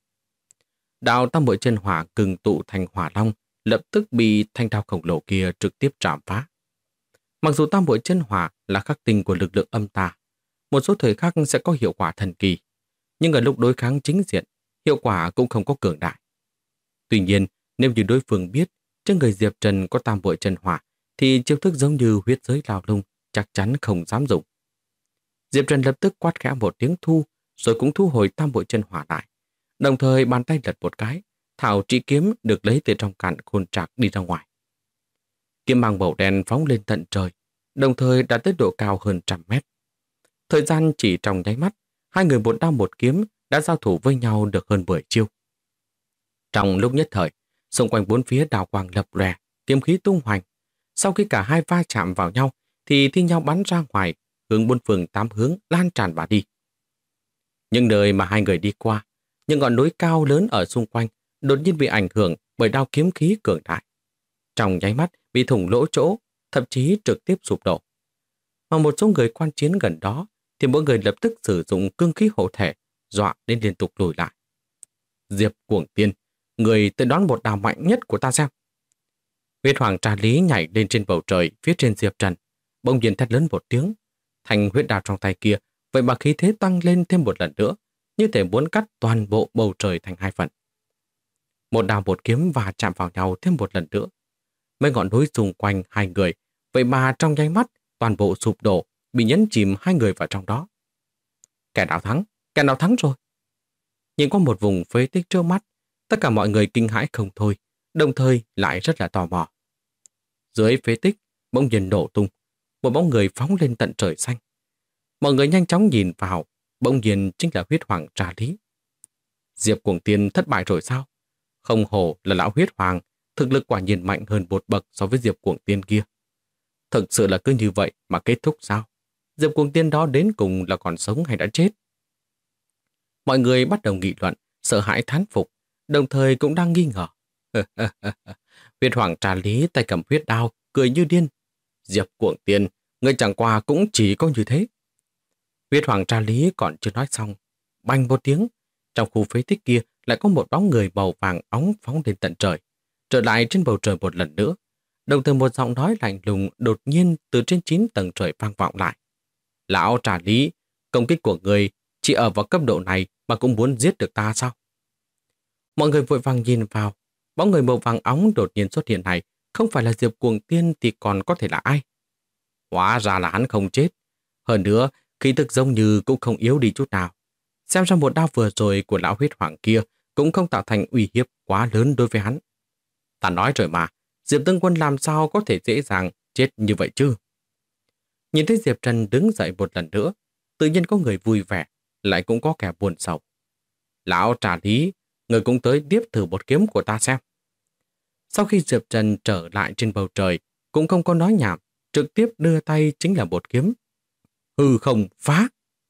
Đạo tam muội chân hỏa cừng tụ thành hỏa long lập tức bị thanh đao khổng lồ kia trực tiếp chạm phá. Mặc dù tam muội chân hỏa là khắc tinh của lực lượng âm tà, một số thời khắc sẽ có hiệu quả thần kỳ, nhưng ở lúc đối kháng chính diện, hiệu quả cũng không có cường đại. Tuy nhiên, nếu như đối phương biết trên người Diệp Trần có tam muội chân hỏa, thì chiêu thức giống như huyết giới lao lung chắc chắn không dám dùng. Diệp Trần lập tức quát khẽ một tiếng thu, rồi cũng thu hồi tam muội chân hỏa lại. Đồng thời bàn tay lật một cái, thảo trị kiếm được lấy từ trong cản khôn trạc đi ra ngoài. Kiếm mang màu đen phóng lên tận trời, đồng thời đạt tới độ cao hơn 100 mét. Thời gian chỉ trong nháy mắt, hai người một đao một kiếm đã giao thủ với nhau được hơn 10 chiêu. Trong lúc nhất thời, xung quanh bốn phía đào quang lập lòe, kiếm khí tung hoành. Sau khi cả hai va chạm vào nhau, thì thi nhau bắn ra ngoài, hướng bốn phương tám hướng lan tràn mà đi. Những nơi mà hai người đi qua, những ngọn núi cao lớn ở xung quanh đột nhiên bị ảnh hưởng bởi đao kiếm khí cường đại. Trong nháy mắt bị thủng lỗ chỗ, thậm chí trực tiếp sụp đổ. Mà một số người quan chiến gần đó thì mỗi người lập tức sử dụng cương khí hộ thể, dọa đến liên tục lùi lại. Diệp Cuồng Tiên, người tới đón một đao mạnh nhất của ta xem. Huyết hoàng trà lý nhảy lên trên bầu trời phía trên Diệp Trần, bỗng nhiên thét lớn một tiếng. Thành huyết đao trong tay kia, vậy mà khí thế tăng lên thêm một lần nữa, như thể muốn cắt toàn bộ bầu trời thành hai phần. Một đao một kiếm và chạm vào nhau thêm một lần nữa. Mấy ngọn núi xung quanh hai người, vậy mà trong nháy mắt toàn bộ sụp đổ, bị nhấn chìm hai người vào trong đó. Kẻ nào thắng rồi. Nhìn qua một vùng phế tích trước mắt, tất cả mọi người kinh hãi không thôi, đồng thời lại rất là tò mò. Dưới phế tích, bỗng nhiên nổ tung, một bóng người phóng lên tận trời xanh. Mọi người nhanh chóng nhìn vào, bỗng nhiên chính là huyết hoàng trà lý. Diệp Cuồng Tiên thất bại rồi sao? Không hổ là lão huyết hoàng, thực lực quả nhiên mạnh hơn một bậc so với Diệp Cuồng Tiên kia. Thực sự là cứ như vậy mà kết thúc sao? Diệp Cuồng Tiên đó đến cùng là còn sống hay đã chết? Mọi người bắt đầu nghị luận, sợ hãi thán phục, đồng thời cũng đang nghi ngờ. Huyết hoàng trà lý tay cầm huyết đao, cười như điên. Diệp Cuồng Tiên, người chẳng qua cũng chỉ có như thế. Huyết hoàng trà lý còn chưa nói xong. Bành một tiếng, trong khu phế tích kia lại có một bóng người màu vàng óng phóng lên tận trời, trở lại trên bầu trời một lần nữa. Đồng thời một giọng nói lạnh lùng đột nhiên từ trên 9 tầng trời vang vọng lại. Lão trà lý, công kích của người Chỉ ở vào cấp độ này mà cũng muốn giết được ta sao? Mọi người vội vàng nhìn vào. Bóng người màu vàng óng đột nhiên xuất hiện này không phải là Diệp Cuồng Tiên thì còn có thể là ai? Hóa ra là hắn không chết. Hơn nữa, khí tức giống như cũng không yếu đi chút nào. Xem ra một đao vừa rồi của lão huyết hoàng kia cũng không tạo thành uy hiếp quá lớn đối với hắn. Ta nói rồi mà, Diệp Tướng Quân làm sao có thể dễ dàng chết như vậy chứ? Nhìn thấy Diệp Trần đứng dậy một lần nữa, tự nhiên có người vui vẻ, lại cũng có kẻ buồn sầu. Lão Trà Lý, người cũng tới tiếp thử một kiếm của ta xem. Sau khi Diệp Trần trở lại trên bầu trời, cũng không có nói nhảm, trực tiếp đưa tay chính là một kiếm. Hư không phá!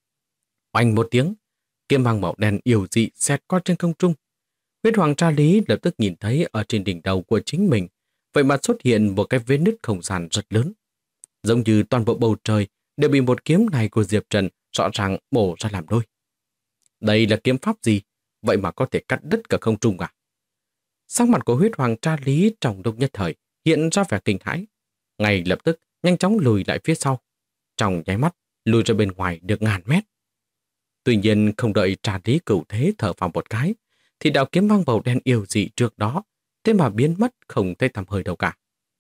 Oanh một tiếng, kiếm mang màu đen yêu dị xẹt qua trên không trung. Huyết Hoàng Tra Lý lập tức nhìn thấy ở trên đỉnh đầu của chính mình, vậy mà xuất hiện một cái vết nứt không gian rất lớn. Giống như toàn bộ bầu trời đều bị một kiếm này của Diệp Trần rõ ràng bổ ra làm đôi. Đây là kiếm pháp gì? Vậy mà có thể cắt đứt cả không trung à? Sắc mặt của Huyết Hoàng Tra Lý trong lúc nhất thời hiện ra vẻ kinh hãi. Ngay lập tức nhanh chóng lùi lại phía sau. Trong nháy mắt lùi ra bên ngoài được ngàn mét. Tuy nhiên không đợi Tra Lý cửu thế thở vào một cái, thì đạo kiếm mang màu đen yêu dị trước đó thế mà biến mất không thấy tăm hơi đâu cả.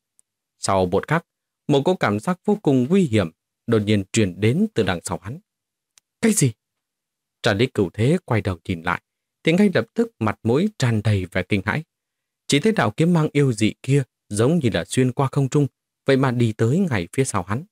Sau một khắc, một cỗ cảm giác vô cùng nguy hiểm đột nhiên truyền đến từ đằng sau hắn. Cái gì? Tra Lý cửu thế quay đầu nhìn lại, thì ngay lập tức mặt mũi tràn đầy vẻ kinh hãi. Chỉ thấy đạo kiếm mang yêu dị kia giống như là xuyên qua không trung, vậy mà đi tới ngay phía sau hắn.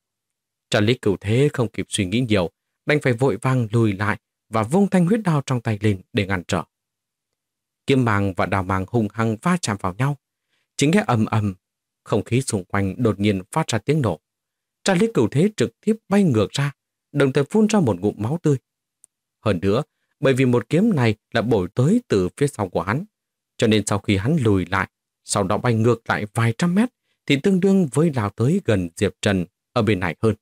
Tra Lý cửu thế không kịp suy nghĩ nhiều, đành phải vội vàng lùi lại và vung thanh huyết đao trong tay lên để ngăn trở. Kiếm mang và đao mang hung hăng va chạm vào nhau. Chính nghe ầm ầm, không khí xung quanh đột nhiên phát ra tiếng nổ. Tra Lý cửu thế trực tiếp bay ngược ra, đồng thời phun ra một ngụm máu tươi. Hơn nữa, bởi vì một kiếm này là bổ tới từ phía sau của hắn, cho nên sau khi hắn lùi lại, sau đó bay ngược lại vài trăm mét, thì tương đương với lao tới gần Diệp Trần ở bên này hơn.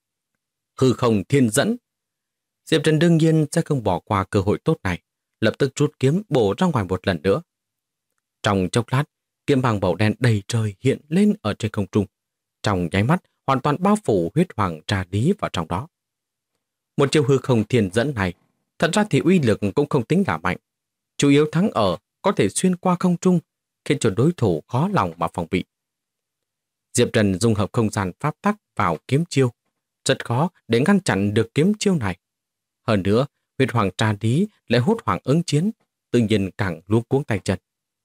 Hư không thiên dẫn. Diệp Trần đương nhiên sẽ không bỏ qua cơ hội tốt này, lập tức rút kiếm bổ ra ngoài một lần nữa. Trong chốc lát, kiếm bằng màu đen đầy trời hiện lên ở trên không trung. Trong nháy mắt, hoàn toàn bao phủ Huyết Hoàng Tra Lý vào trong đó. Một chiêu hư không thiên dẫn này, thật ra thì uy lực cũng không tính là mạnh. Chủ yếu thắng ở có thể xuyên qua không trung, khiến cho đối thủ khó lòng mà phòng bị. Diệp Trần dung hợp không gian pháp tắc vào kiếm chiêu, rất khó để ngăn chặn được kiếm chiêu này. Hơn nữa, Huyết Hoàng Tra Lý lại hốt hoảng ứng chiến, tự nhiên càng luống cuống tay chân.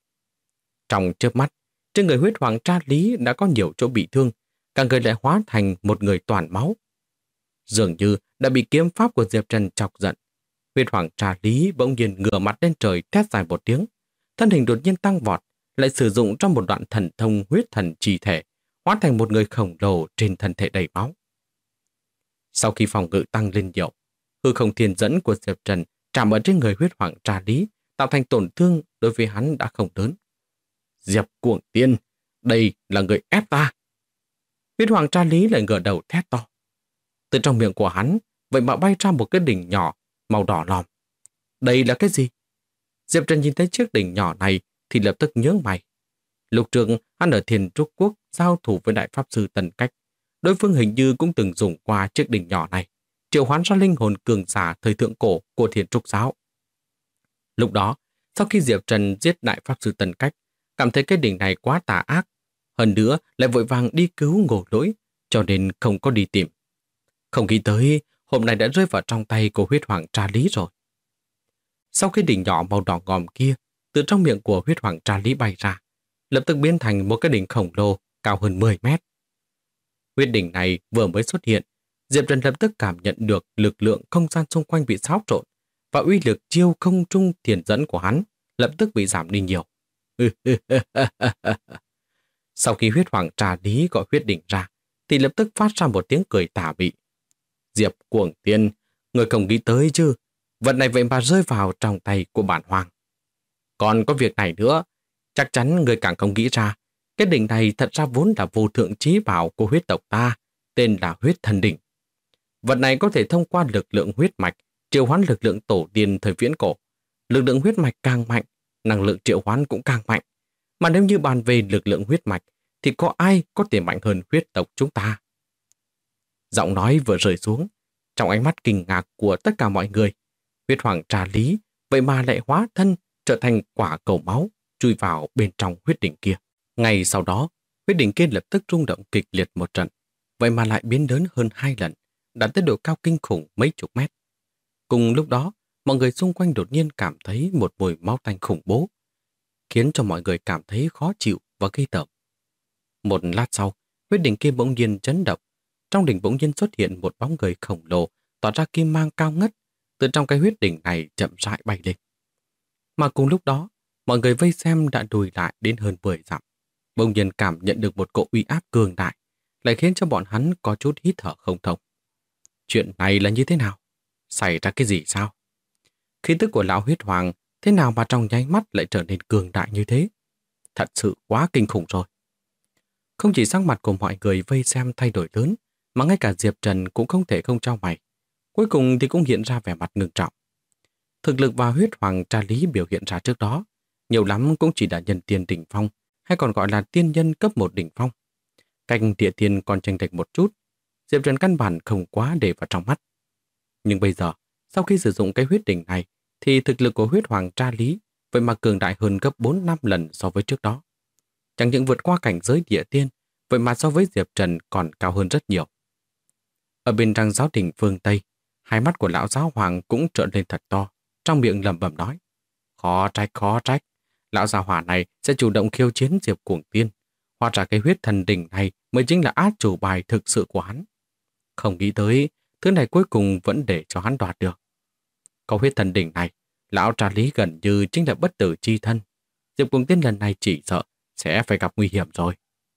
Trong chớp mắt, trên người Huyết Hoàng Tra Lý đã có nhiều chỗ bị thương, cả người lại hóa thành một người toàn máu. Dường như đã bị kiếm pháp của Diệp Trần chọc giận. Huyết Hoàng Tra Lý bỗng nhiên ngửa mặt lên trời thét dài một tiếng, thân hình đột nhiên tăng vọt, lại sử dụng trong một đoạn thần thông huyết thần trì thể, hóa thành một người khổng lồ trên thân thể đầy máu. Sau khi phòng ngự tăng lên nhiều, hư không thiên dẫn của Diệp Trần chạm ở trên người Huyết Hoàng Tra Lý, tạo thành tổn thương đối với hắn đã không lớn. Diệp Cuồng Tiên, đây là người ép ta. Huyết Hoàng Tra Lý lại ngửa đầu thét to. Từ trong miệng của hắn, vậy mà bay ra một cái đỉnh nhỏ màu đỏ lòm. Đây là cái gì? Diệp Trần nhìn thấy chiếc đỉnh nhỏ này thì lập tức nhướng mày. Lúc trước hắn ở Thiên Trúc Quốc giao thủ với Đại Pháp Sư Tần Cách. Đối phương hình như cũng từng dùng qua chiếc đỉnh nhỏ này, triệu hoán ra linh hồn cường giả thời thượng cổ của Thiên Trúc giáo. Lúc đó, sau khi Diệp Trần giết Đại Pháp Sư Tần Cách, cảm thấy cái đỉnh này quá tà ác, hơn nữa lại vội vàng đi cứu Ngô Lỗi, cho nên không có đi tìm. Không nghĩ tới hôm nay đã rơi vào trong tay của Huyết Hoàng Tra Lý rồi. Sau khi đỉnh nhỏ màu đỏ ngòm kia từ trong miệng của Huyết Hoàng Tra Lý bay ra, lập tức biến thành một cái đỉnh khổng lồ cao hơn 10 mét. Huyết đỉnh này vừa mới xuất hiện, Diệp Trần lập tức cảm nhận được lực lượng không gian xung quanh bị xáo trộn và uy lực chiêu không trung thiền dẫn của hắn lập tức bị giảm đi nhiều. Sau khi Huyết Hoàng Tra Lý gọi huyết đỉnh ra, thì lập tức phát ra một tiếng cười tà mị. Diệp Cuồng Tiên, người không nghĩ tới chứ, vật này vậy mà rơi vào trong tay của bản hoàng. Còn có việc này nữa, chắc chắn người càng không nghĩ ra, cái đỉnh này thật ra vốn là vô thượng chí bảo của huyết tộc ta, tên là huyết thần đỉnh. Vật này có thể thông qua lực lượng huyết mạch, triệu hoán lực lượng tổ tiên thời viễn cổ. Lực lượng huyết mạch càng mạnh, năng lượng triệu hoán cũng càng mạnh. Mà nếu như bàn về lực lượng huyết mạch, thì có ai có thể mạnh hơn huyết tộc chúng ta? Giọng nói vừa rơi xuống, Trong ánh mắt kinh ngạc của tất cả mọi người, huyết hoàng trà lý vậy mà lại hóa thân trở thành quả cầu máu chui vào bên trong huyết đỉnh kia. Ngay sau đó, huyết đỉnh kia lập tức rung động kịch liệt một trận, vậy mà lại biến lớn hơn 2 lần, đạt tới độ cao kinh khủng mấy chục mét. Cùng lúc đó, mọi người xung quanh đột nhiên cảm thấy một mùi máu tanh khủng bố, khiến cho mọi người cảm thấy khó chịu và ghê tởm. Một lát sau, huyết đỉnh kia bỗng nhiên chấn động. Trong đỉnh bỗng nhiên xuất hiện một bóng người khổng lồ tỏa ra kim mang cao ngất, từ trong cái huyết đỉnh này chậm rãi bay lên. Mà cùng lúc đó, mọi người vây xem đã lùi lại đến hơn 10 dặm. Bỗng nhiên cảm nhận được một cỗ uy áp cường đại, lại khiến cho bọn hắn có chút hít thở không thông. Chuyện này là như thế nào? Xảy ra cái gì sao? Khí tức của lão huyết hoàng thế nào mà trong nháy mắt lại trở nên cường đại như thế? Thật sự quá kinh khủng rồi. Không chỉ sắc mặt của mọi người vây xem thay đổi lớn, mà ngay cả Diệp Trần cũng không thể không chau mày. Cuối cùng thì cũng hiện ra vẻ mặt ngưng trọng. Thực lực và huyết hoàng tra lý biểu hiện ra trước đó, nhiều lắm cũng chỉ là nhân tiên đỉnh phong, hay còn gọi là tiên nhân cấp 1 đỉnh phong. Cạnh địa tiên còn chênh lệch một chút, Diệp Trần căn bản không quá để vào trong mắt. Nhưng bây giờ, sau khi sử dụng cái huyết đỉnh này, thì thực lực của huyết hoàng tra lý vậy mà cường đại hơn gấp 4-5 lần so với trước đó. Chẳng những vượt qua cảnh giới địa tiên, vậy mà so với Diệp Trần còn cao hơn rất nhiều. Ở bên trong giáo đình phương Tây, hai mắt của lão giáo hoàng cũng trợn lên thật to, trong miệng lẩm bẩm nói: khó trách, lão gia hỏa này sẽ chủ động khiêu chiến Diệp Cuồng Tiên. Hóa ra cái huyết thần đỉnh này mới chính là át chủ bài thực sự của hắn. Không nghĩ tới, thứ này cuối cùng vẫn để cho hắn đoạt được. Có huyết thần đỉnh này, lão tra lý gần như chính là bất tử chi thân. Diệp Cuồng Tiên lần này chỉ sợ sẽ phải gặp nguy hiểm rồi.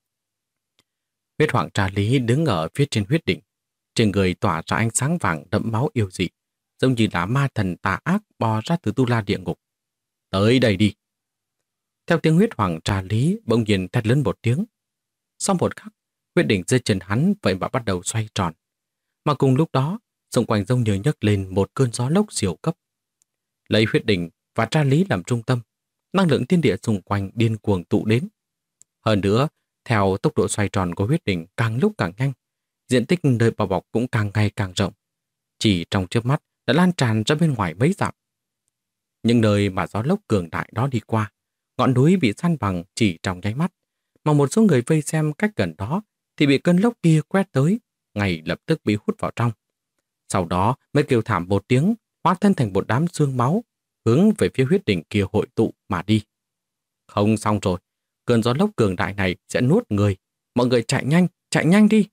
Huyết hoàng tra lý đứng ở phía trên huyết đỉnh, trên người tỏa ra ánh sáng vàng đẫm máu yêu dị, giống như là ma thần tà ác bò ra từ tu la địa ngục. Tới đây đi! Theo tiếng huyết hoàng tra lý bỗng nhiên thét lớn một tiếng. Sau một khắc, huyết đỉnh dưới chân hắn vậy mà bắt đầu xoay tròn. Mà cùng lúc đó, xung quanh giống như nhấc lên một cơn gió lốc siêu cấp. Lấy huyết đỉnh và tra lý làm trung tâm, năng lượng thiên địa xung quanh điên cuồng tụ đến. Hơn nữa, theo tốc độ xoay tròn của huyết đỉnh càng lúc càng nhanh, diện tích nơi bao bọc cũng càng ngày càng rộng. Chỉ trong chớp mắt đã lan tràn ra bên ngoài mấy dặm. Những nơi mà gió lốc cường đại đó đi qua, ngọn núi bị san bằng chỉ trong nháy mắt, mà một số người vây xem cách gần đó thì bị cơn lốc kia quét tới, ngay lập tức bị hút vào trong. Sau đó mới kêu thảm một tiếng, hóa thân thành một đám xương máu, hướng về phía huyết đỉnh kia hội tụ mà đi. Không xong rồi, cơn gió lốc cường đại này sẽ nuốt người, mọi người chạy nhanh đi.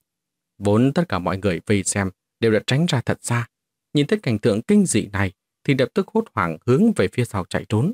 Vốn tất cả mọi người vây xem đều đã tránh ra thật xa, nhìn thấy cảnh tượng kinh dị này thì lập tức hốt hoảng hướng về phía sau chạy trốn.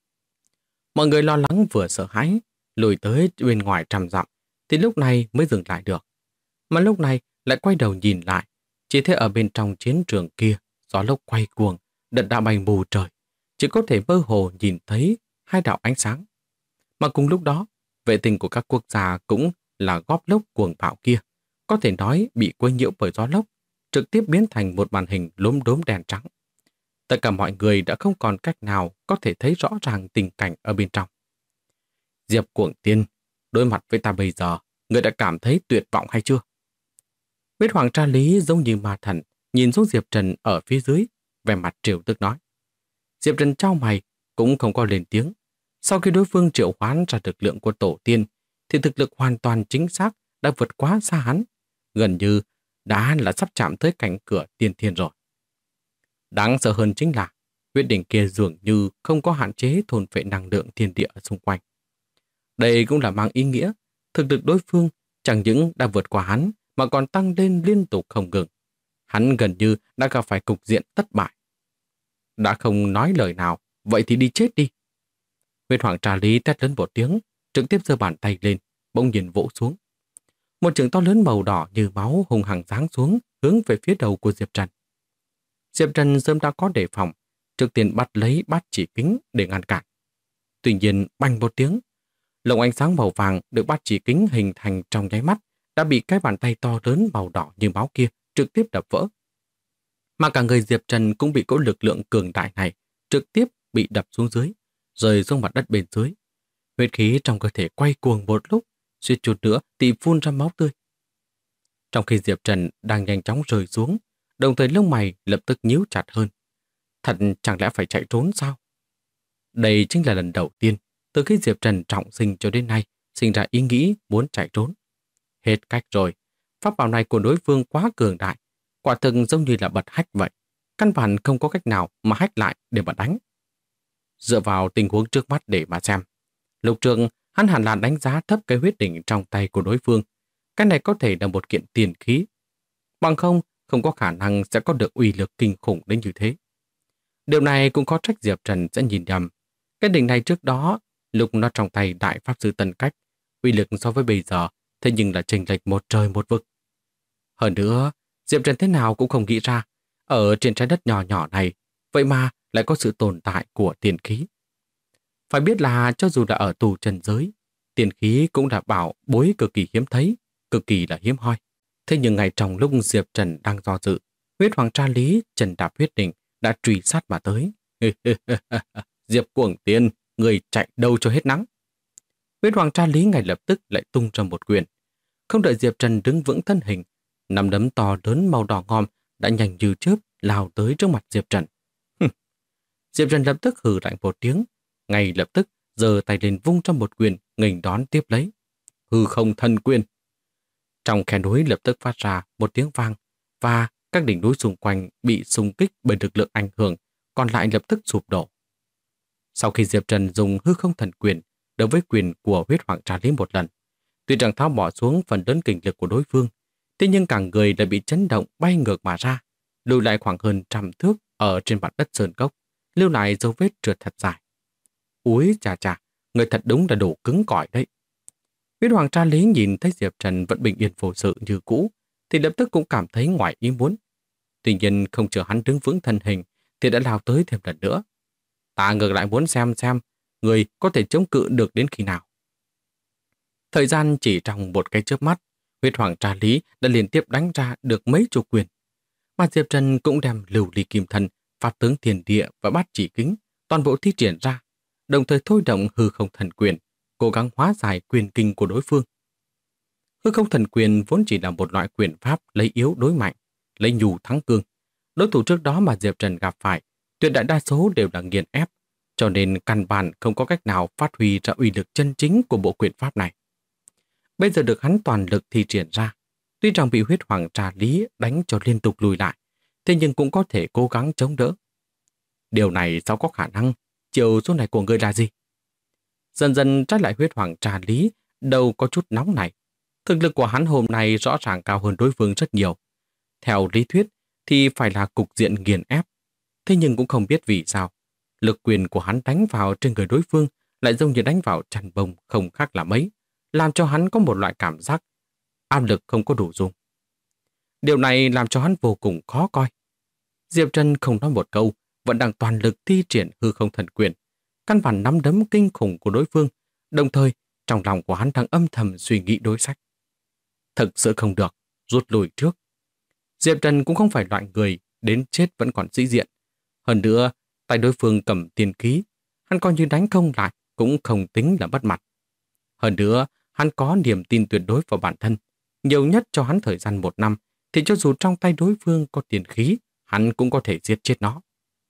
Mọi người lo lắng vừa sợ hãi, lùi tới bên ngoài 100 dặm, thì lúc này mới dừng lại được. Mà lúc này lại quay đầu nhìn lại, chỉ thấy ở bên trong chiến trường kia, gió lốc quay cuồng, đất đá bay mù trời, chỉ có thể mơ hồ nhìn thấy hai đạo ánh sáng. Mà cùng lúc đó, vệ tinh của các quốc gia cũng là góp lốc cuồng bạo kia, có thể nói bị quấy nhiễu bởi gió lốc, trực tiếp biến thành một màn hình lốm đốm đen trắng. Tất cả mọi người đã không còn cách nào có thể thấy rõ ràng tình cảnh ở bên trong. Diệp Cuồng Tiên, đối mặt với ta bây giờ, người đã cảm thấy tuyệt vọng hay chưa? Huyết hoàng tra lý giống như ma thần, nhìn xuống Diệp Trần ở phía dưới, vẻ mặt trêu tức nói. Diệp Trần chau mày, cũng không có lên tiếng. Sau khi đối phương triệu hoán ra lực lượng của tổ tiên, thì thực lực hoàn toàn chính xác đã vượt quá xa hắn, gần như đã là sắp chạm tới cảnh cửa tiên thiên rồi. Đáng sợ hơn chính là huyết đỉnh kia dường như không có hạn chế thôn phệ năng lượng thiên địa ở xung quanh. Đây cũng là mang ý nghĩa thực lực đối phương chẳng những đã vượt qua hắn mà còn tăng lên liên tục không ngừng. Hắn gần như đã gặp phải cục diện thất bại. Đã không nói lời nào, vậy thì đi chết đi. Huyết hoàng trà lý thét lớn một tiếng, trực tiếp giơ bàn tay lên, bỗng nhiên vỗ xuống. Một trường to lớn màu đỏ như máu hùng hằng giáng xuống, hướng về phía đầu của Diệp Trần. Diệp Trần sớm đã có đề phòng, trước tiên bắt lấy bát chỉ kính để ngăn cản. Tuy nhiên, bành một tiếng, lồng ánh sáng màu vàng được bát chỉ kính hình thành trong nháy mắt đã bị cái bàn tay to lớn màu đỏ như máu kia trực tiếp đập vỡ. Mà cả người Diệp Trần cũng bị cỗ lực lượng cường đại này trực tiếp bị đập xuống dưới, rơi xuống mặt đất bên dưới. Huyết khí trong cơ thể quay cuồng một lúc, suýt chút nữa thì phun ra máu tươi. Trong khi Diệp Trần đang nhanh chóng rơi xuống, đồng thời lông mày lập tức nhíu chặt hơn. Thật chẳng lẽ phải chạy trốn sao? Đây chính là lần đầu tiên từ khi Diệp Trần trọng sinh cho đến nay sinh ra ý nghĩ muốn chạy trốn. Hết cách rồi, pháp bảo này của đối phương quá cường đại, quả thực giống như là bật hách vậy. Căn bản không có cách nào mà hách lại để mà đánh. Dựa vào tình huống trước mắt để mà xem, Lục Trường hắn hẳn là đánh giá thấp cái huyết đỉnh trong tay của đối phương. Cái này có thể là một kiện tiền khí. Bằng không, không có khả năng sẽ có được uy lực kinh khủng đến như thế. Điều này cũng có trách Diệp Trần sẽ nhìn nhầm. Cái đỉnh này trước đó, lúc nó trong tay Đại Pháp Sư Tân Cách, uy lực so với bây giờ, thế nhưng là chênh lệch một trời một vực. Hơn nữa, Diệp Trần thế nào cũng không nghĩ ra, ở trên trái đất nhỏ nhỏ này, vậy mà lại có sự tồn tại của tiền khí. Phải biết là cho dù là ở tù trần giới, tiền khí cũng là bảo bối cực kỳ hiếm thấy, cực kỳ là hiếm hoi. Thế nhưng ngay trong lúc Diệp Trần đang do dự, huyết hoàng tra lý Trần Đạp huyết đỉnh đã truy sát mà tới. Diệp Cuồng Tiên, người chạy đâu cho hết nắng. Huyết hoàng tra lý ngay lập tức lại tung ra một quyền. Không đợi Diệp Trần đứng vững thân hình, nắm đấm to lớn màu đỏ ngòm đã nhanh như chớp lao tới trước mặt Diệp Trần. Diệp Trần lập tức hừ lạnh một tiếng, ngay lập tức giơ tay lên vung trong một quyền nghênh đón tiếp lấy. Hư không thần quyền. Trong khe núi lập tức phát ra một tiếng vang và các đỉnh núi xung quanh bị xung kích bởi lực lượng ảnh hưởng, còn lại lập tức sụp đổ. Sau khi Diệp Trần dùng hư không thần quyền đối với quyền của huyết hoàng tra lý một lần, tuy rằng tháo bỏ xuống phần lớn kinh lực của đối phương, thế nhưng cả người lại bị chấn động bay ngược mà ra, lùi lại khoảng hơn 100 thước ở trên mặt đất sơn cốc, lưu lại dấu vết trượt thật dài. Úi chà chà, người thật đúng là đủ cứng cỏi đấy. Huyết hoàng tra lý nhìn thấy Diệp Trần vẫn bình yên vô sự như cũ, thì lập tức cũng cảm thấy ngoài ý muốn. Tuy nhiên không chờ hắn đứng vững thân hình, thì đã lao tới thêm lần nữa. Ta ngược lại muốn xem người có thể chống cự được đến khi nào. Thời gian chỉ trong một cái chớp mắt, huyết hoàng tra lý đã liên tiếp đánh ra được mấy chục quyền. Mà Diệp Trần cũng đem lưu ly kim thân, pháp tướng thiên địa và bát chỉ kính, toàn bộ thi triển ra, đồng thời thôi động hư không thần quyền, cố gắng hóa giải quyền kinh của đối phương. Hư không thần quyền vốn chỉ là một loại quyền pháp lấy yếu đối mạnh, lấy nhù thắng cương. Đối thủ trước đó mà Diệp Trần gặp phải, tuyệt đại đa số đều là nghiền ép, cho nên căn bản không có cách nào phát huy ra uy lực chân chính của bộ quyền pháp này. Bây giờ được hắn toàn lực thi triển ra, tuy rằng bị huyết hoàng trà lý đánh cho liên tục lùi lại, thế nhưng cũng có thể cố gắng chống đỡ. Điều này sao có khả năng? Chiều số này của ngươi là gì? Dần dần trái lại huyết hoàng trà lý, đâu có chút nóng này. Thực lực của hắn hôm nay rõ ràng cao hơn đối phương rất nhiều. Theo lý thuyết thì phải là cục diện nghiền ép. Thế nhưng cũng không biết vì sao. Lực quyền của hắn đánh vào trên người đối phương lại giống như đánh vào chăn bông không khác là mấy, làm cho hắn có một loại cảm giác áp lực không có đủ dùng. Điều này làm cho hắn vô cùng khó coi. Diệp Trần không nói một câu, vẫn đang toàn lực thi triển hư không thần quyền, căn bản nắm đấm kinh khủng của đối phương, đồng thời trong lòng của hắn đang âm thầm suy nghĩ đối sách. Thực sự không được, rút lui trước. Diệp Trần cũng không phải loại người đến chết vẫn còn sĩ diện. Hơn nữa, tay đối phương cầm tiền khí, hắn coi như đánh không lại cũng không tính là mất mặt. Hơn nữa, hắn có niềm tin tuyệt đối vào bản thân. Nhiều nhất cho hắn thời gian 1 năm, thì cho dù trong tay đối phương có tiền khí, hắn cũng có thể giết chết nó.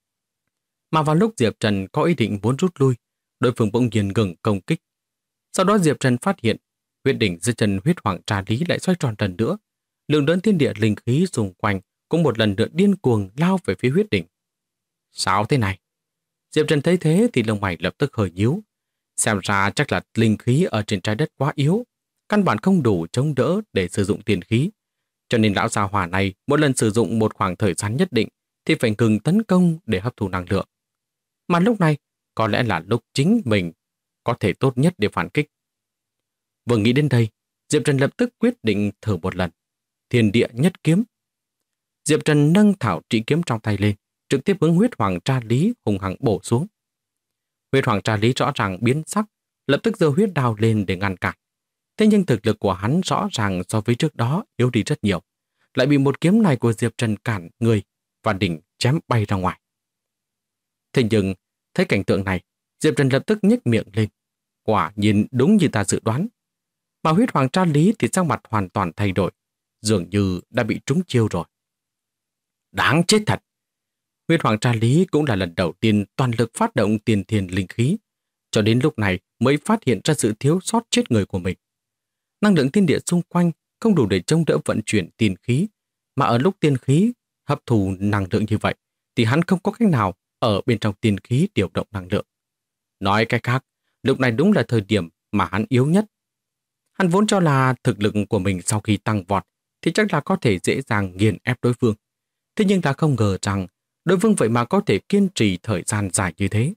Mà vào lúc Diệp Trần có ý định muốn rút lui, đối phương bỗng nhiên ngừng công kích. Sau đó Diệp Trần phát hiện, huyết đỉnh dưới chân huyết hoàng trà lý lại xoay tròn lần nữa. Lượng lớn thiên địa linh khí xung quanh cũng một lần nữa điên cuồng lao về phía huyết đỉnh. Sao thế này? Diệp Trần thấy thế thì lông mày lập tức hơi nhíu. Xem ra chắc là linh khí ở trên trái đất quá yếu, căn bản không đủ chống đỡ để sử dụng tiền khí. Cho nên lão già hỏa này mỗi lần sử dụng một khoảng thời gian nhất định thì phải ngừng tấn công để hấp thụ năng lượng. Mà lúc này có lẽ là lúc chính mình có thể tốt nhất để phản kích. Vừa nghĩ đến đây, Diệp Trần lập tức quyết định thử một lần. Thiên địa nhất kiếm. Diệp Trần nâng thảo trị kiếm trong tay lên, trực tiếp hướng huyết hoàng tra lý hùng hăng bổ xuống. Huyết hoàng tra lý rõ ràng biến sắc, lập tức giơ huyết đao lên để ngăn cản. Thế nhưng thực lực của hắn rõ ràng so với trước đó yếu đi rất nhiều, lại bị một kiếm này của Diệp Trần cản người và đỉnh chém bay ra ngoài. Thế nhưng, thấy cảnh tượng này, Diệp Trần lập tức nhếch miệng lên. Quả nhiên đúng như ta dự đoán. Mà huyết hoàng tra lý thì sắc mặt hoàn toàn thay đổi, dường như đã bị trúng chiêu rồi. Đáng chết thật! Huyết Hoàng Tra Lý cũng là lần đầu tiên toàn lực phát động tiền thiền linh khí, cho đến lúc này mới phát hiện ra sự thiếu sót chết người của mình. Năng lượng thiên địa xung quanh không đủ để chống đỡ vận chuyển tiền khí, mà ở lúc tiên khí hấp thụ năng lượng như vậy, thì hắn không có cách nào ở bên trong tiền khí điều động năng lượng. Nói cách khác, lúc này đúng là thời điểm mà hắn yếu nhất. Hắn vốn cho là thực lực của mình sau khi tăng vọt thì chắc là có thể dễ dàng nghiền ép đối phương. Thế nhưng ta không ngờ rằng đối phương vậy mà có thể kiên trì thời gian dài như thế.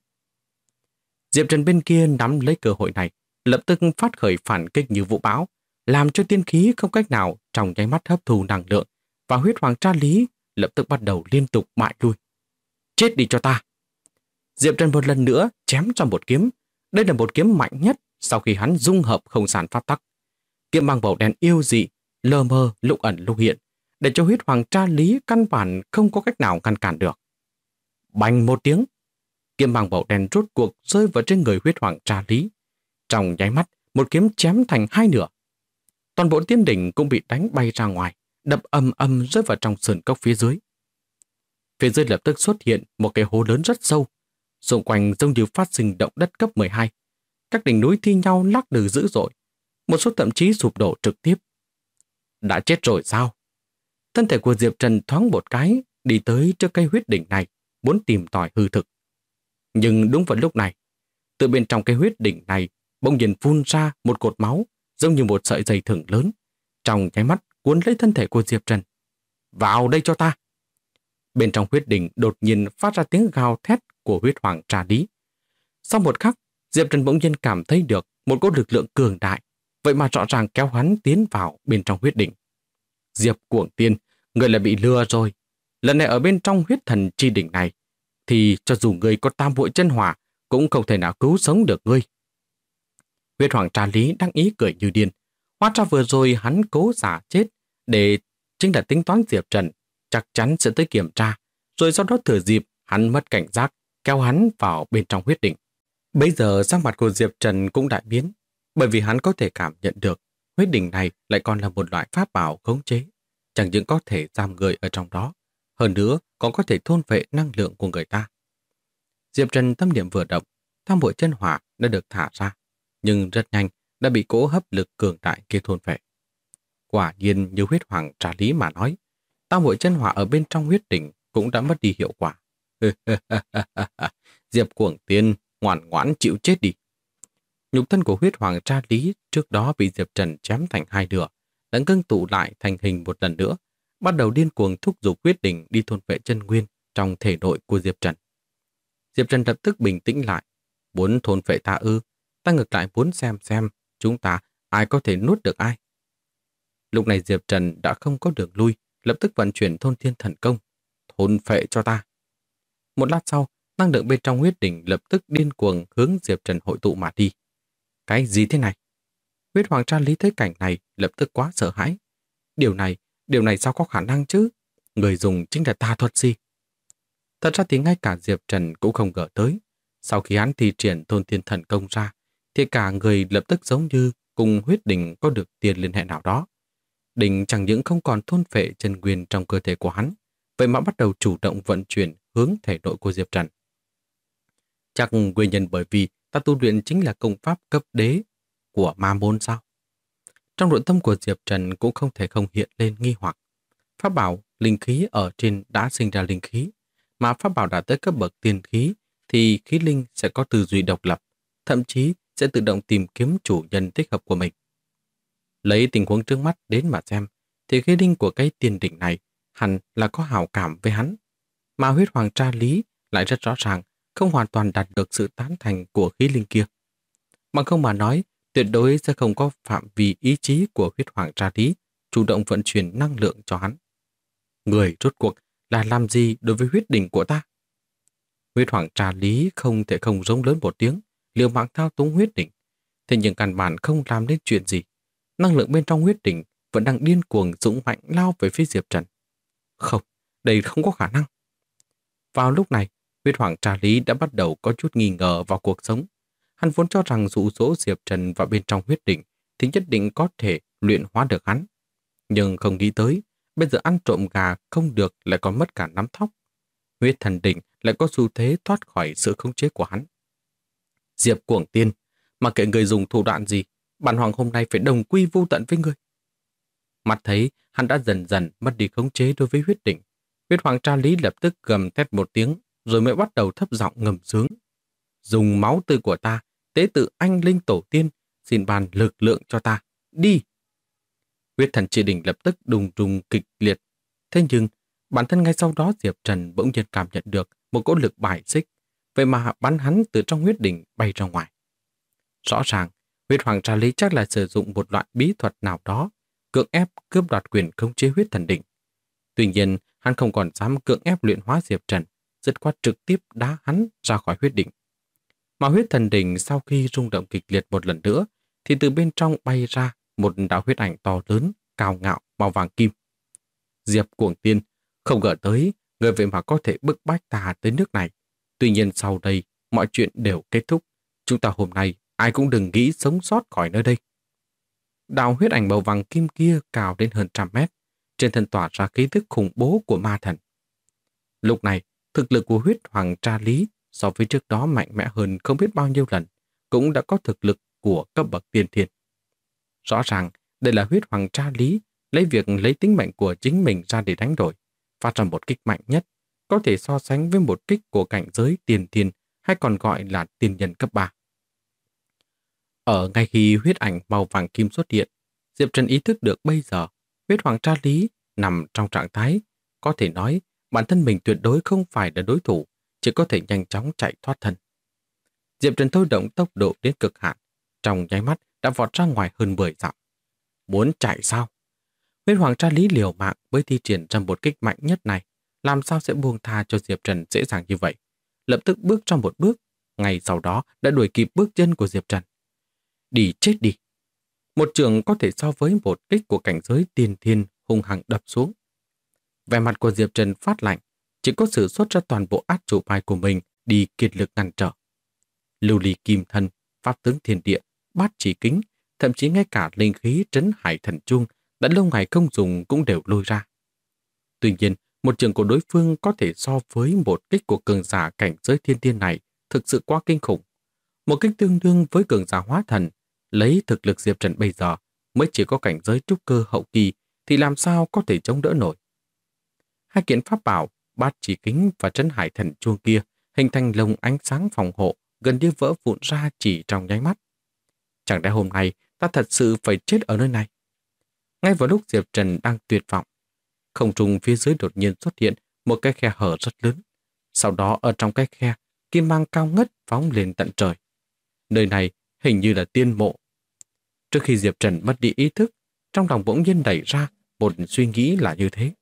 Diệp Trần bên kia nắm lấy cơ hội này, lập tức phát khởi phản kích như vũ bão, làm cho tiên khí không cách nào trong nháy mắt hấp thu năng lượng, và Huyết Hoàng Tra Lý lập tức bắt đầu liên tục bại lui. Chết đi cho ta! Diệp Trần một lần nữa chém cho một kiếm. Đây là một kiếm mạnh nhất sau khi hắn dung hợp không gian pháp tắc. Kiếm bằng màu đen yêu dị, lờ mờ lúc ẩn lúc hiện, để cho Huyết Hoàng Tra Lý căn bản không có cách nào ngăn cản được. Bành một tiếng, kiếm bằng màu đen rốt cuộc rơi vào trên người Huyết Hoàng Tra Lý. Trong nháy mắt, một kiếm chém thành hai nửa. Toàn bộ tiên đỉnh cũng bị đánh bay ra ngoài, đập ầm ầm rơi vào trong sườn cốc phía dưới. Phía dưới lập tức xuất hiện một cái hố lớn rất sâu, xung quanh giống như phát sinh động đất cấp 12. Các đỉnh núi thi nhau lắc lư dữ dội, một số thậm chí sụp đổ trực tiếp. Đã chết rồi sao? Thân thể của Diệp Trần thoáng một cái, đi tới trước cây huyết đỉnh này, muốn tìm tòi hư thực. Nhưng đúng vào lúc này, từ bên trong cây huyết đỉnh này bỗng nhiên phun ra một cột máu, giống như một sợi dây thừng lớn, trong nháy mắt cuốn lấy thân thể của Diệp Trần. Vào đây cho ta! Bên trong huyết đỉnh đột nhiên phát ra tiếng gào thét của Huyết Hoàng Tra Lý. Sau một khắc, Diệp Trần bỗng nhiên cảm thấy được một cỗ lực lượng cường đại, vậy mà rõ ràng kéo hắn tiến vào bên trong huyết đỉnh. Diệp Cuồng Tiên, người lại bị lừa rồi. Lần này ở bên trong huyết thần chi đỉnh này, thì cho dù người có tam hội chân hỏa cũng không thể nào cứu sống được ngươi. Huyết Hoàng Tra Lý đang ý cười như điên. Hóa ra vừa rồi hắn cố giả chết để chính là tính toán Diệp Trần chắc chắn sẽ tới kiểm tra, rồi sau đó thừa dịp hắn mất cảnh giác, kéo hắn vào bên trong huyết đỉnh. Bây giờ sắc mặt của Diệp Trần cũng đại biến, bởi vì hắn có thể cảm nhận được huyết đỉnh này lại còn là một loại pháp bảo khống chế, chẳng những có thể giam người ở trong đó, hơn nữa còn có thể thôn phệ năng lượng của người ta. Diệp Trần tâm niệm vừa động, tam hội chân hỏa đã được thả ra, nhưng rất nhanh đã bị cỗ hấp lực cường đại kia thôn phệ. Quả nhiên như Huyết Hoàng Tra Lý mà nói, tam hội chân hỏa ở bên trong huyết đỉnh cũng đã mất đi hiệu quả. Diệp Cuồng Tiên, ngoan ngoãn chịu chết đi. Nhục thân của Huyết Hoàng Tra Lý trước đó bị Diệp Trần chém thành hai nửa, đã ngưng tụ lại thành hình một lần nữa, bắt đầu điên cuồng thúc giục huyết đỉnh đi thôn phệ chân nguyên trong thể nội của Diệp Trần. Diệp Trần lập tức bình tĩnh lại. Muốn thôn phệ ta ư? Ta ngược lại muốn xem chúng ta ai có thể nuốt được ai. Lúc này Diệp Trần đã không có đường lui, lập tức vận chuyển thôn thiên thần công. Thôn phệ cho ta. Một lát sau, năng lượng bên trong huyết đỉnh lập tức điên cuồng hướng Diệp Trần hội tụ mà đi. Cái gì thế này? Huyết Hoàng Tra Lý thấy cảnh này lập tức quá sợ hãi. Điều này sao có khả năng chứ? Người dùng chính là tà thuật gì? Thật ra thì ngay cả Diệp Trần cũng không ngờ tới. Sau khi hắn thi triển thôn thiên thần công ra, thì cả người lập tức giống như cùng huyết đỉnh có được tiền liên hệ nào đó. Đỉnh chẳng những không còn thôn phệ chân nguyên trong cơ thể của hắn, vậy mà bắt đầu chủ động vận chuyển hướng thể nội của Diệp Trần. Chắc nguyên nhân bởi vì ta tu luyện chính là công pháp cấp đế của ma môn sao? Trong nội tâm của Diệp Trần cũng không thể không hiện lên nghi hoặc. Pháp bảo, linh khí ở trên đã sinh ra linh khí, mà pháp bảo đã tới cấp bậc tiên khí thì khí linh sẽ có tư duy độc lập, thậm chí sẽ tự động tìm kiếm chủ nhân thích hợp của mình. Lấy tình huống trước mắt đến mà xem, thì khí linh của cái tiên đỉnh này hẳn là có hảo cảm với hắn, mà Huyết Hoàng Tra Lý lại rất rõ ràng không hoàn toàn đạt được sự tán thành của khí linh kia. Bằng không mà nói, tuyệt đối sẽ không có phạm vi ý chí của Huyết Hoàng Tra Lý chủ động vận chuyển năng lượng cho hắn. Người rốt cuộc là làm gì đối với huyết đỉnh của ta? Huyết Hoàng Tra Lý không thể không rống lớn một tiếng, liều mạng thao túng huyết đỉnh. Thế nhưng căn bản không làm nên chuyện gì. Năng lượng bên trong huyết đỉnh vẫn đang điên cuồng dũng mạnh lao về phía Diệp Trần. Không, đây không có khả năng. Vào lúc này, Huyết Hoàng Tra Lý đã bắt đầu có chút nghi ngờ vào cuộc sống. Hắn vốn cho rằng dụ dỗ Diệp Trần vào bên trong huyết đỉnh thì nhất định có thể luyện hóa được hắn. Nhưng không nghĩ tới, bây giờ ăn trộm gà không được lại còn mất cả nắm thóc. Huyết thần đỉnh lại có xu thế thoát khỏi sự khống chế của hắn. Diệp Cuồng Tiên, mà kệ người dùng thủ đoạn gì, bản hoàng hôm nay phải đồng quy vô tận với người. Mắt thấy hắn đã dần dần mất đi khống chế đối với huyết đỉnh. Huyết hoàng tra lý lập tức gầm thét một tiếng, rồi mới bắt đầu thấp giọng ngầm sướng. Dùng máu tươi của ta, tế tự anh linh tổ tiên, xin ban lực lượng cho ta. Đi! Huyết thần tri đỉnh lập tức đùng đùng kịch liệt. Thế nhưng, bản thân ngay sau đó Diệp Trần bỗng nhiên cảm nhận được một cỗ lực bài xích, vậy mà bắn hắn từ trong huyết đỉnh bay ra ngoài. Rõ ràng, huyết hoàng tra lý chắc là sử dụng một loại bí thuật nào đó, cưỡng ép cướp đoạt quyền khống chế huyết thần đỉnh. Tuy nhiên, hắn không còn dám cưỡng ép luyện hóa Diệp Trần, dứt khoát trực tiếp đá hắn ra khỏi huyết đỉnh. Mà huyết thần đỉnh sau khi rung động kịch liệt một lần nữa, thì từ bên trong bay ra một đạo huyết ảnh to lớn, cao ngạo, màu vàng kim. Diệp Cuồng Tiên, không ngờ tới, người vậy mà có thể bức bách ta tới nước này. Tuy nhiên sau đây, mọi chuyện đều kết thúc. Chúng ta hôm nay, ai cũng đừng nghĩ sống sót khỏi nơi đây. Đạo huyết ảnh màu vàng kim kia cao đến hơn 100 mét, trên thân tỏa ra khí tức khủng bố của ma thần. Lúc này, thực lực của huyết hoàng tra lý so với trước đó mạnh mẽ hơn không biết bao nhiêu lần, cũng đã có thực lực của cấp bậc tiên thiên. Rõ ràng, đây là huyết hoàng tra lý lấy việc lấy tính mệnh của chính mình ra để đánh đổi, phát ra một kích mạnh nhất, có thể so sánh với một kích của cảnh giới tiên thiên hay còn gọi là tiên nhân cấp 3. Ở ngay khi huyết ảnh màu vàng kim xuất hiện, Diệp Trần ý thức được bây giờ huyết hoàng tra lý nằm trong trạng thái có thể nói bản thân mình tuyệt đối không phải là đối thủ, chỉ có thể nhanh chóng chạy thoát thân. Diệp Trần thôi động tốc độ đến cực hạn, trong nháy mắt đã vọt ra ngoài hơn 10 dặm. Muốn chạy sao? Huyết hoàng tra lý liều mạng với thi triển ra một kích mạnh nhất này, làm sao sẽ buông tha cho Diệp Trần dễ dàng như vậy? Lập tức bước trong một bước, ngay sau đó đã đuổi kịp bước chân của Diệp Trần. Đi chết đi! Một trường có thể so với một kích của cảnh giới tiên thiên hung hăng đập xuống. Vẻ mặt của Diệp Trần phát lạnh, chỉ có sử xuất ra toàn bộ át chủ bài của mình đi kiệt lực ngăn trở. Lưu ly kim thân, pháp tướng thiên địa, bát chỉ kính, thậm chí ngay cả linh khí trấn hải thần trung đã lâu ngày không dùng cũng đều lôi ra. Tuy nhiên, một trường của đối phương có thể so với một kích của cường giả cảnh giới thiên tiên này thực sự quá kinh khủng. Một kích tương đương với cường giả hóa thần, lấy thực lực Diệp Trần bây giờ mới chỉ có cảnh giới trúc cơ hậu kỳ thì làm sao có thể chống đỡ nổi. Hai kiện pháp bảo, bát chỉ kính và trấn hải thần chuông kia hình thành lồng ánh sáng phòng hộ gần như vỡ vụn ra chỉ trong nháy mắt. Chẳng lẽ hôm nay ta thật sự phải chết ở nơi này? Ngay vào lúc Diệp Trần đang tuyệt vọng, không trung phía dưới đột nhiên xuất hiện một cái khe hở rất lớn. Sau đó ở trong cái khe, kim mang cao ngất phóng lên tận trời. Nơi này hình như là tiên mộ. Trước khi Diệp Trần mất đi ý thức, trong lòng bỗng nhiên đẩy ra một suy nghĩ là như thế.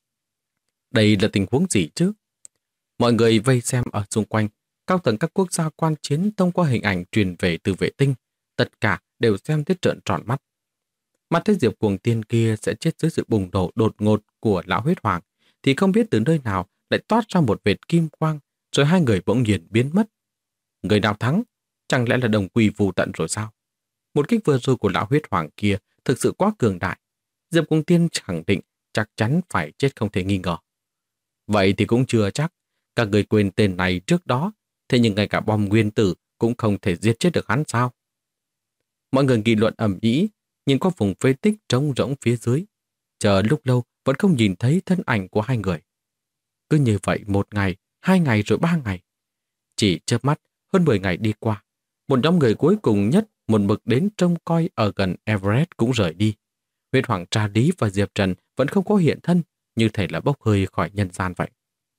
Đây là tình huống gì chứ? Mọi người vây xem ở xung quanh, cao tầng các quốc gia quan chiến thông qua hình ảnh truyền về từ vệ tinh, tất cả đều xem tới trợn tròn mắt. Mắt thấy Diệp Cuồng Tiên kia sẽ chết dưới sự bùng nổ đột ngột của lão huyết hoàng, thì không biết từ nơi nào lại toát ra một vệt kim quang, rồi hai người bỗng nhiên biến mất. Người nào thắng? Chẳng lẽ là đồng quy vu tận rồi sao? Một kích vừa rồi của lão huyết hoàng kia thực sự quá cường đại. Diệp Cuồng Tiên khẳng định chắc chắn phải chết không thể nghi ngờ. Vậy thì cũng chưa chắc. Các người quên tên này trước đó, thế nhưng ngay cả bom nguyên tử cũng không thể giết chết được hắn sao? Mọi người nghị luận ầm ĩ, nhìn qua vùng phế tích trống rỗng phía dưới. Chờ lúc lâu vẫn không nhìn thấy thân ảnh của hai người. Cứ như vậy 1 ngày, 2 ngày rồi 3 ngày. Chỉ chớp mắt, hơn 10 ngày đi qua. Một nhóm người cuối cùng nhất một mực đến trông coi ở gần Everest cũng rời đi. Huyết hoàng tra lý và Diệp Trần vẫn không có hiện thân, như thể là bốc hơi khỏi nhân gian vậy.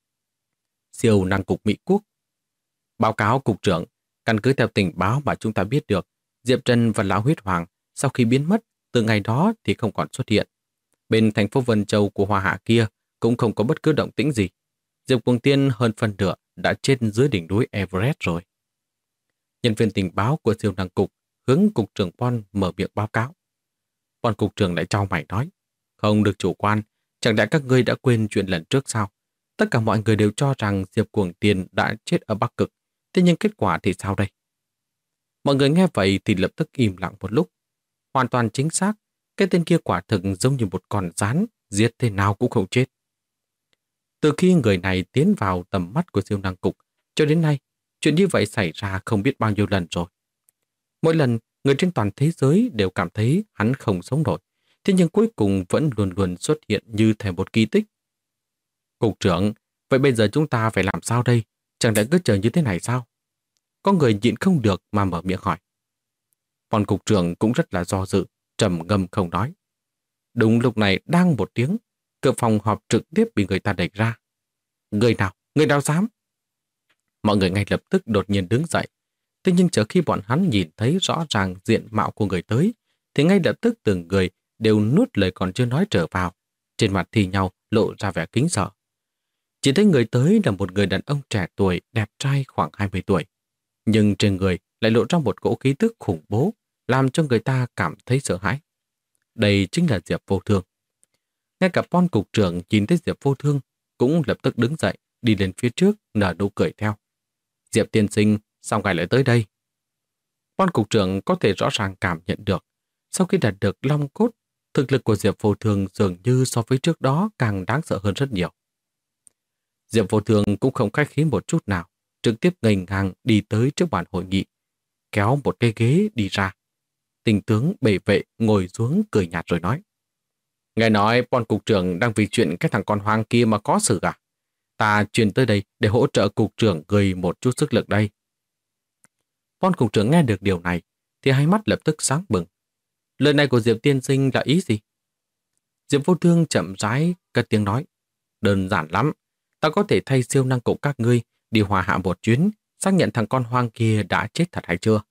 Siêu năng cục Mỹ Quốc. Báo cáo cục trưởng, căn cứ theo tình báo mà chúng ta biết được, Diệp Trần và lão huyết hoàng sau khi biến mất, từ ngày đó thì không còn xuất hiện. Bên thành phố Vân Châu của Hoa Hạ kia cũng không có bất cứ động tĩnh gì. Diệp Cuồng Tiên hơn phần nửa đã chết dưới đỉnh núi Everest rồi. Nhân viên tình báo của siêu năng cục hướng cục trưởng Pon mở miệng báo cáo. Pon cục trưởng lại chau mày nói, không được chủ quan, chẳng lẽ các ngươi đã quên chuyện lần trước sao? Tất cả mọi người đều cho rằng Diệp Cuồng Tiên đã chết ở Bắc Cực, thế nhưng kết quả thì sao đây? Mọi người nghe vậy thì lập tức im lặng một lúc. Hoàn toàn chính xác, Cái tên kia quả thực giống như một con rắn, giết thế nào cũng không chết. Từ khi người này tiến vào tầm mắt của siêu năng cục, cho đến nay, chuyện như vậy xảy ra không biết bao nhiêu lần rồi. Mỗi lần, người trên toàn thế giới đều cảm thấy hắn không sống nổi, thế nhưng cuối cùng vẫn luôn luôn xuất hiện như thể một kỳ tích. Cục trưởng, vậy bây giờ chúng ta phải làm sao đây? Chẳng lẽ cứ chờ như thế này sao? Có người nhịn không được mà mở miệng hỏi. Còn cục trưởng cũng rất là do dự, trầm ngâm không nói. Đúng lúc này đang một tiếng, cửa phòng họp trực tiếp bị người ta đẩy ra. Người nào? Người nào dám? Mọi người ngay lập tức đột nhiên đứng dậy. Thế nhưng chờ khi bọn hắn nhìn thấy rõ ràng diện mạo của người tới, thì ngay lập tức từng người đều nuốt lời còn chưa nói trở vào. Trên mặt thì nhau lộ ra vẻ kính sợ. Chỉ thấy người tới là một người đàn ông trẻ tuổi, đẹp trai khoảng 20 tuổi. Nhưng trên người lại lộ ra một cỗ khí tức khủng bố, làm cho người ta cảm thấy sợ hãi. Đây chính là Diệp Vô Thương. Ngay cả Pon cục trưởng nhìn thấy Diệp Vô Thương cũng lập tức đứng dậy, đi lên phía trước, nở nụ cười theo. Diệp tiên sinh, sao ngài lại tới đây? Pon cục trưởng có thể rõ ràng cảm nhận được, sau khi đạt được long cốt, thực lực của Diệp Vô Thương dường như so với trước đó càng đáng sợ hơn rất nhiều. Diệp Vô Thương cũng không khách khí một chút nào, trực tiếp nghênh ngang đi tới trước bàn hội nghị, kéo một cái ghế đi ra. Tình tướng bệ vệ ngồi xuống cười nhạt rồi nói. Nghe nói Pon cục trưởng đang vì chuyện cái thằng con hoang kia mà có sự à? Ta truyền tới đây để hỗ trợ cục trưởng gửi một chút sức lực đây. Pon cục trưởng nghe được điều này thì hai mắt lập tức sáng bừng. Lời này của Diệp tiên sinh là ý gì? Diệp Vô Thương chậm rãi cất tiếng nói. Đơn giản lắm. Ta có thể thay siêu năng cục các ngươi đi hòa hạ một chuyến, xác nhận thằng con hoang kia đã chết thật hay chưa.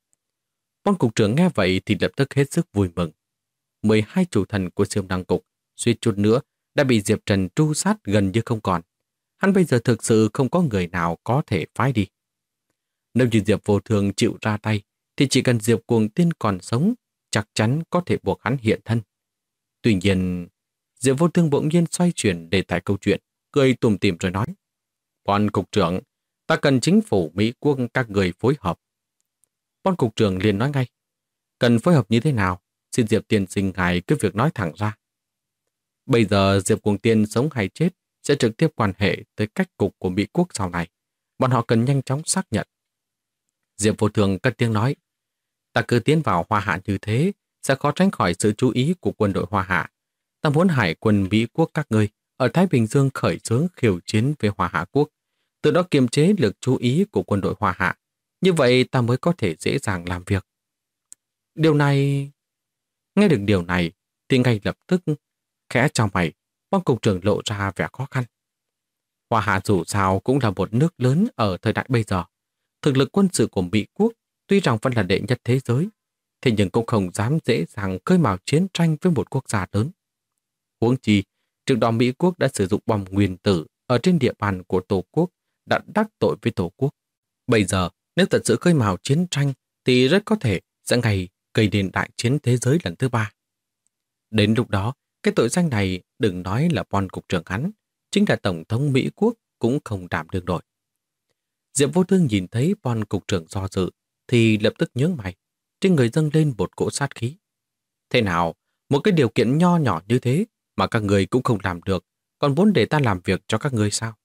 Pon cục trưởng nghe vậy thì lập tức hết sức vui mừng. 12 chủ thần của siêu năng cục suýt chút nữa đã bị Diệp Trần tru sát gần như không còn. Hắn bây giờ thực sự không có người nào có thể phái đi. Nếu như Diệp Vô Thương chịu ra tay, thì chỉ cần Diệp Cuồng Tiên còn sống, chắc chắn có thể buộc hắn hiện thân. Tuy nhiên, Diệp Vô Thương bỗng nhiên xoay chuyển đề tài câu chuyện, cười tủm tỉm rồi nói. Pon cục trưởng, ta cần chính phủ Mỹ Quốc các người phối hợp. Pon cục trưởng liền nói ngay. Cần phối hợp như thế nào? Xin Diệp tiên sinh ngài cứ việc nói thẳng ra. Bây giờ Diệp Cuồng Tiên sống hay chết sẽ trực tiếp quan hệ tới cách cục của Mỹ Quốc sau này. Bọn họ cần nhanh chóng xác nhận. Diệp Vô Thương cất tiếng nói. Ta cứ tiến vào Hoa Hạ như thế sẽ khó tránh khỏi sự chú ý của quân đội Hoa Hạ. Ta muốn hải quân Mỹ Quốc các ngươi ở Thái Bình Dương khởi xướng khiêu chiến với Hoa Hạ Quốc, từ đó kiềm chế lực chú ý của quân đội Hoa Hạ. Như vậy ta mới có thể dễ dàng làm việc. Điều này... Nghe được điều này thì ngay lập tức khẽ chau mày, Pon cục trưởng lộ ra vẻ khó khăn. Hoa Hạ dù sao cũng là một nước lớn ở thời đại bây giờ. Thực lực quân sự của Mỹ Quốc tuy rằng vẫn là đệ nhất thế giới, thế nhưng cũng không dám dễ dàng khơi mào chiến tranh với một quốc gia lớn. Huống chi, trước đó Mỹ Quốc đã sử dụng bom nguyên tử ở trên địa bàn của Tổ quốc, đã đắc tội với Tổ quốc. Bây giờ, nếu thật sự khơi mào chiến tranh thì rất có thể sẽ ngày gây nên đại chiến thế giới lần thứ 3. Đến lúc đó, cái tội danh này đừng nói là Pon cục trưởng hắn, chính là Tổng thống Mỹ Quốc cũng không đảm đương nổi. Diệp Vô Thương nhìn thấy Pon cục trưởng do dự thì lập tức nhướng mày, trên người dâng lên một cỗ sát khí. Thế nào, một cái điều kiện nho nhỏ như thế mà các người cũng không làm được, còn muốn để ta làm việc cho các ngươi sao?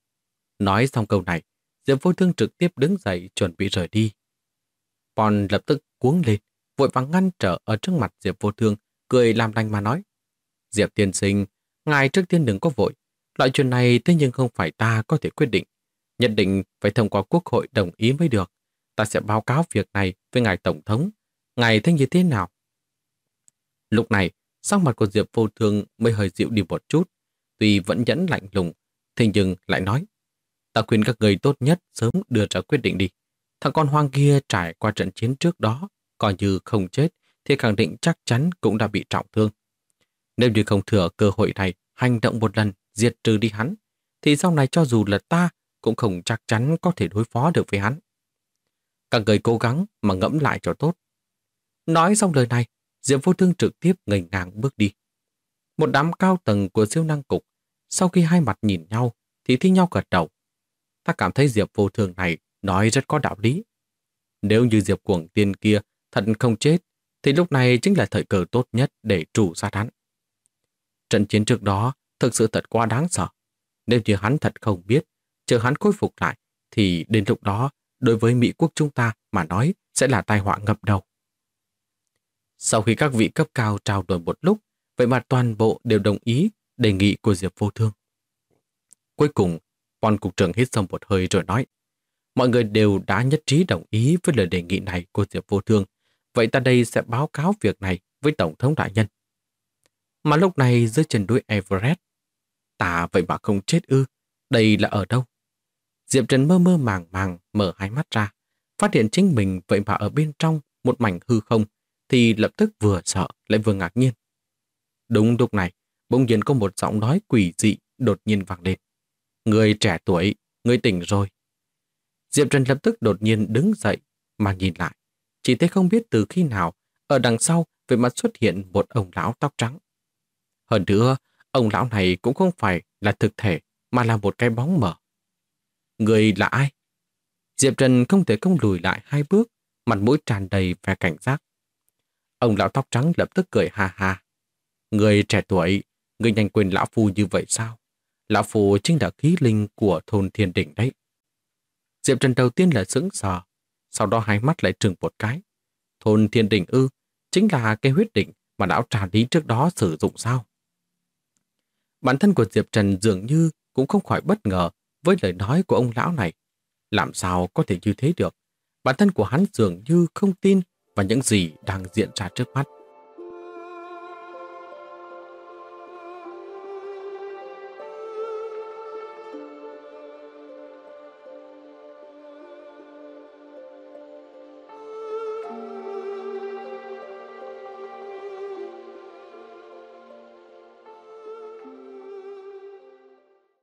Nói xong câu này, Diệp Vô Thương trực tiếp đứng dậy chuẩn bị rời đi. Pon lập tức cuống lên, vội vàng ngăn trở ở trước mặt Diệp Vô Thương, cười làm lành mà nói. Diệp tiên sinh, ngài trước tiên đừng có vội. Loại chuyện này thế nhưng không phải ta có thể quyết định. Nhất định phải thông qua Quốc hội đồng ý mới được. Ta sẽ báo cáo việc này với ngài Tổng thống. Ngài thấy như thế nào? Lúc này, sắc mặt của Diệp Vô Thương mới hơi dịu đi một chút. Tuy vẫn nhẫn lạnh lùng, thế nhưng lại nói. Ta khuyên các người tốt nhất sớm đưa ra quyết định đi. Thằng con hoang kia trải qua trận chiến trước đó, coi như không chết, thì khẳng định chắc chắn cũng đã bị trọng thương. Nếu như không thừa cơ hội này hành động một lần diệt trừ đi hắn, thì sau này cho dù là ta cũng không chắc chắn có thể đối phó được với hắn. Các người cố gắng mà ngẫm lại cho tốt. Nói xong lời này, Diệp Vô Thương trực tiếp ngẩng ngang bước đi. Một đám cao tầng của siêu năng cục, sau khi hai mặt nhìn nhau thì thi nhau gật đầu. Ta cảm thấy Diệp Vô Thương này nói rất có đạo lý. Nếu như Diệp Cuồng Tiên kia thật không chết, thì lúc này chính là thời cơ tốt nhất để trù sát hắn. Trận chiến trước đó thực sự thật quá đáng sợ. Nếu như hắn thật không biết, chờ hắn khôi phục lại, thì đến lúc đó, đối với Mỹ quốc chúng ta mà nói sẽ là tai họa ngập đầu. Sau khi các vị cấp cao trao đổi một lúc, vậy mà toàn bộ đều đồng ý đề nghị của Diệp Vô Thương. Cuối cùng, Pon cục trưởng hít sâu một hơi rồi nói, mọi người đều đã nhất trí đồng ý với lời đề nghị này của Diệp Vô Thương, vậy ta đây sẽ báo cáo việc này với Tổng thống đại nhân. Mà lúc này dưới chân núi Everest, ta vậy mà không chết ư, đây là ở đâu? Diệp Trần mơ mơ màng màng mở hai mắt ra, phát hiện chính mình vậy mà ở bên trong một mảnh hư không, thì lập tức vừa sợ lại vừa ngạc nhiên. Đúng lúc này, bỗng nhiên có một giọng nói quỷ dị đột nhiên vang lên. Người trẻ tuổi, người tỉnh rồi. Diệp Trần lập tức đột nhiên đứng dậy mà nhìn lại. Chỉ thấy không biết từ khi nào, ở đằng sau vậy mà xuất hiện một ông lão tóc trắng. Hơn nữa, ông lão này cũng không phải là thực thể mà là một cái bóng mờ. Người là ai? Diệp Trần không thể không lùi lại hai bước, mặt mũi tràn đầy vẻ cảnh giác. Ông lão tóc trắng lập tức cười ha ha. Người trẻ tuổi, người nhanh quên lão phu như vậy sao? Lão phu chính là khí linh của thôn Thiên Đỉnh đấy. Diệp Trần đầu tiên là sững sờ, sau đó hai mắt lại trừng một cái. Thôn Thiên Đỉnh ư, chính là cái huyết đỉnh mà lão Trà Lý trước đó sử dụng sao? Bản thân của Diệp Trần dường như cũng không khỏi bất ngờ với lời nói của ông lão này. Làm sao có thể như thế được? Bản thân của hắn dường như không tin vào những gì đang diễn ra trước mắt.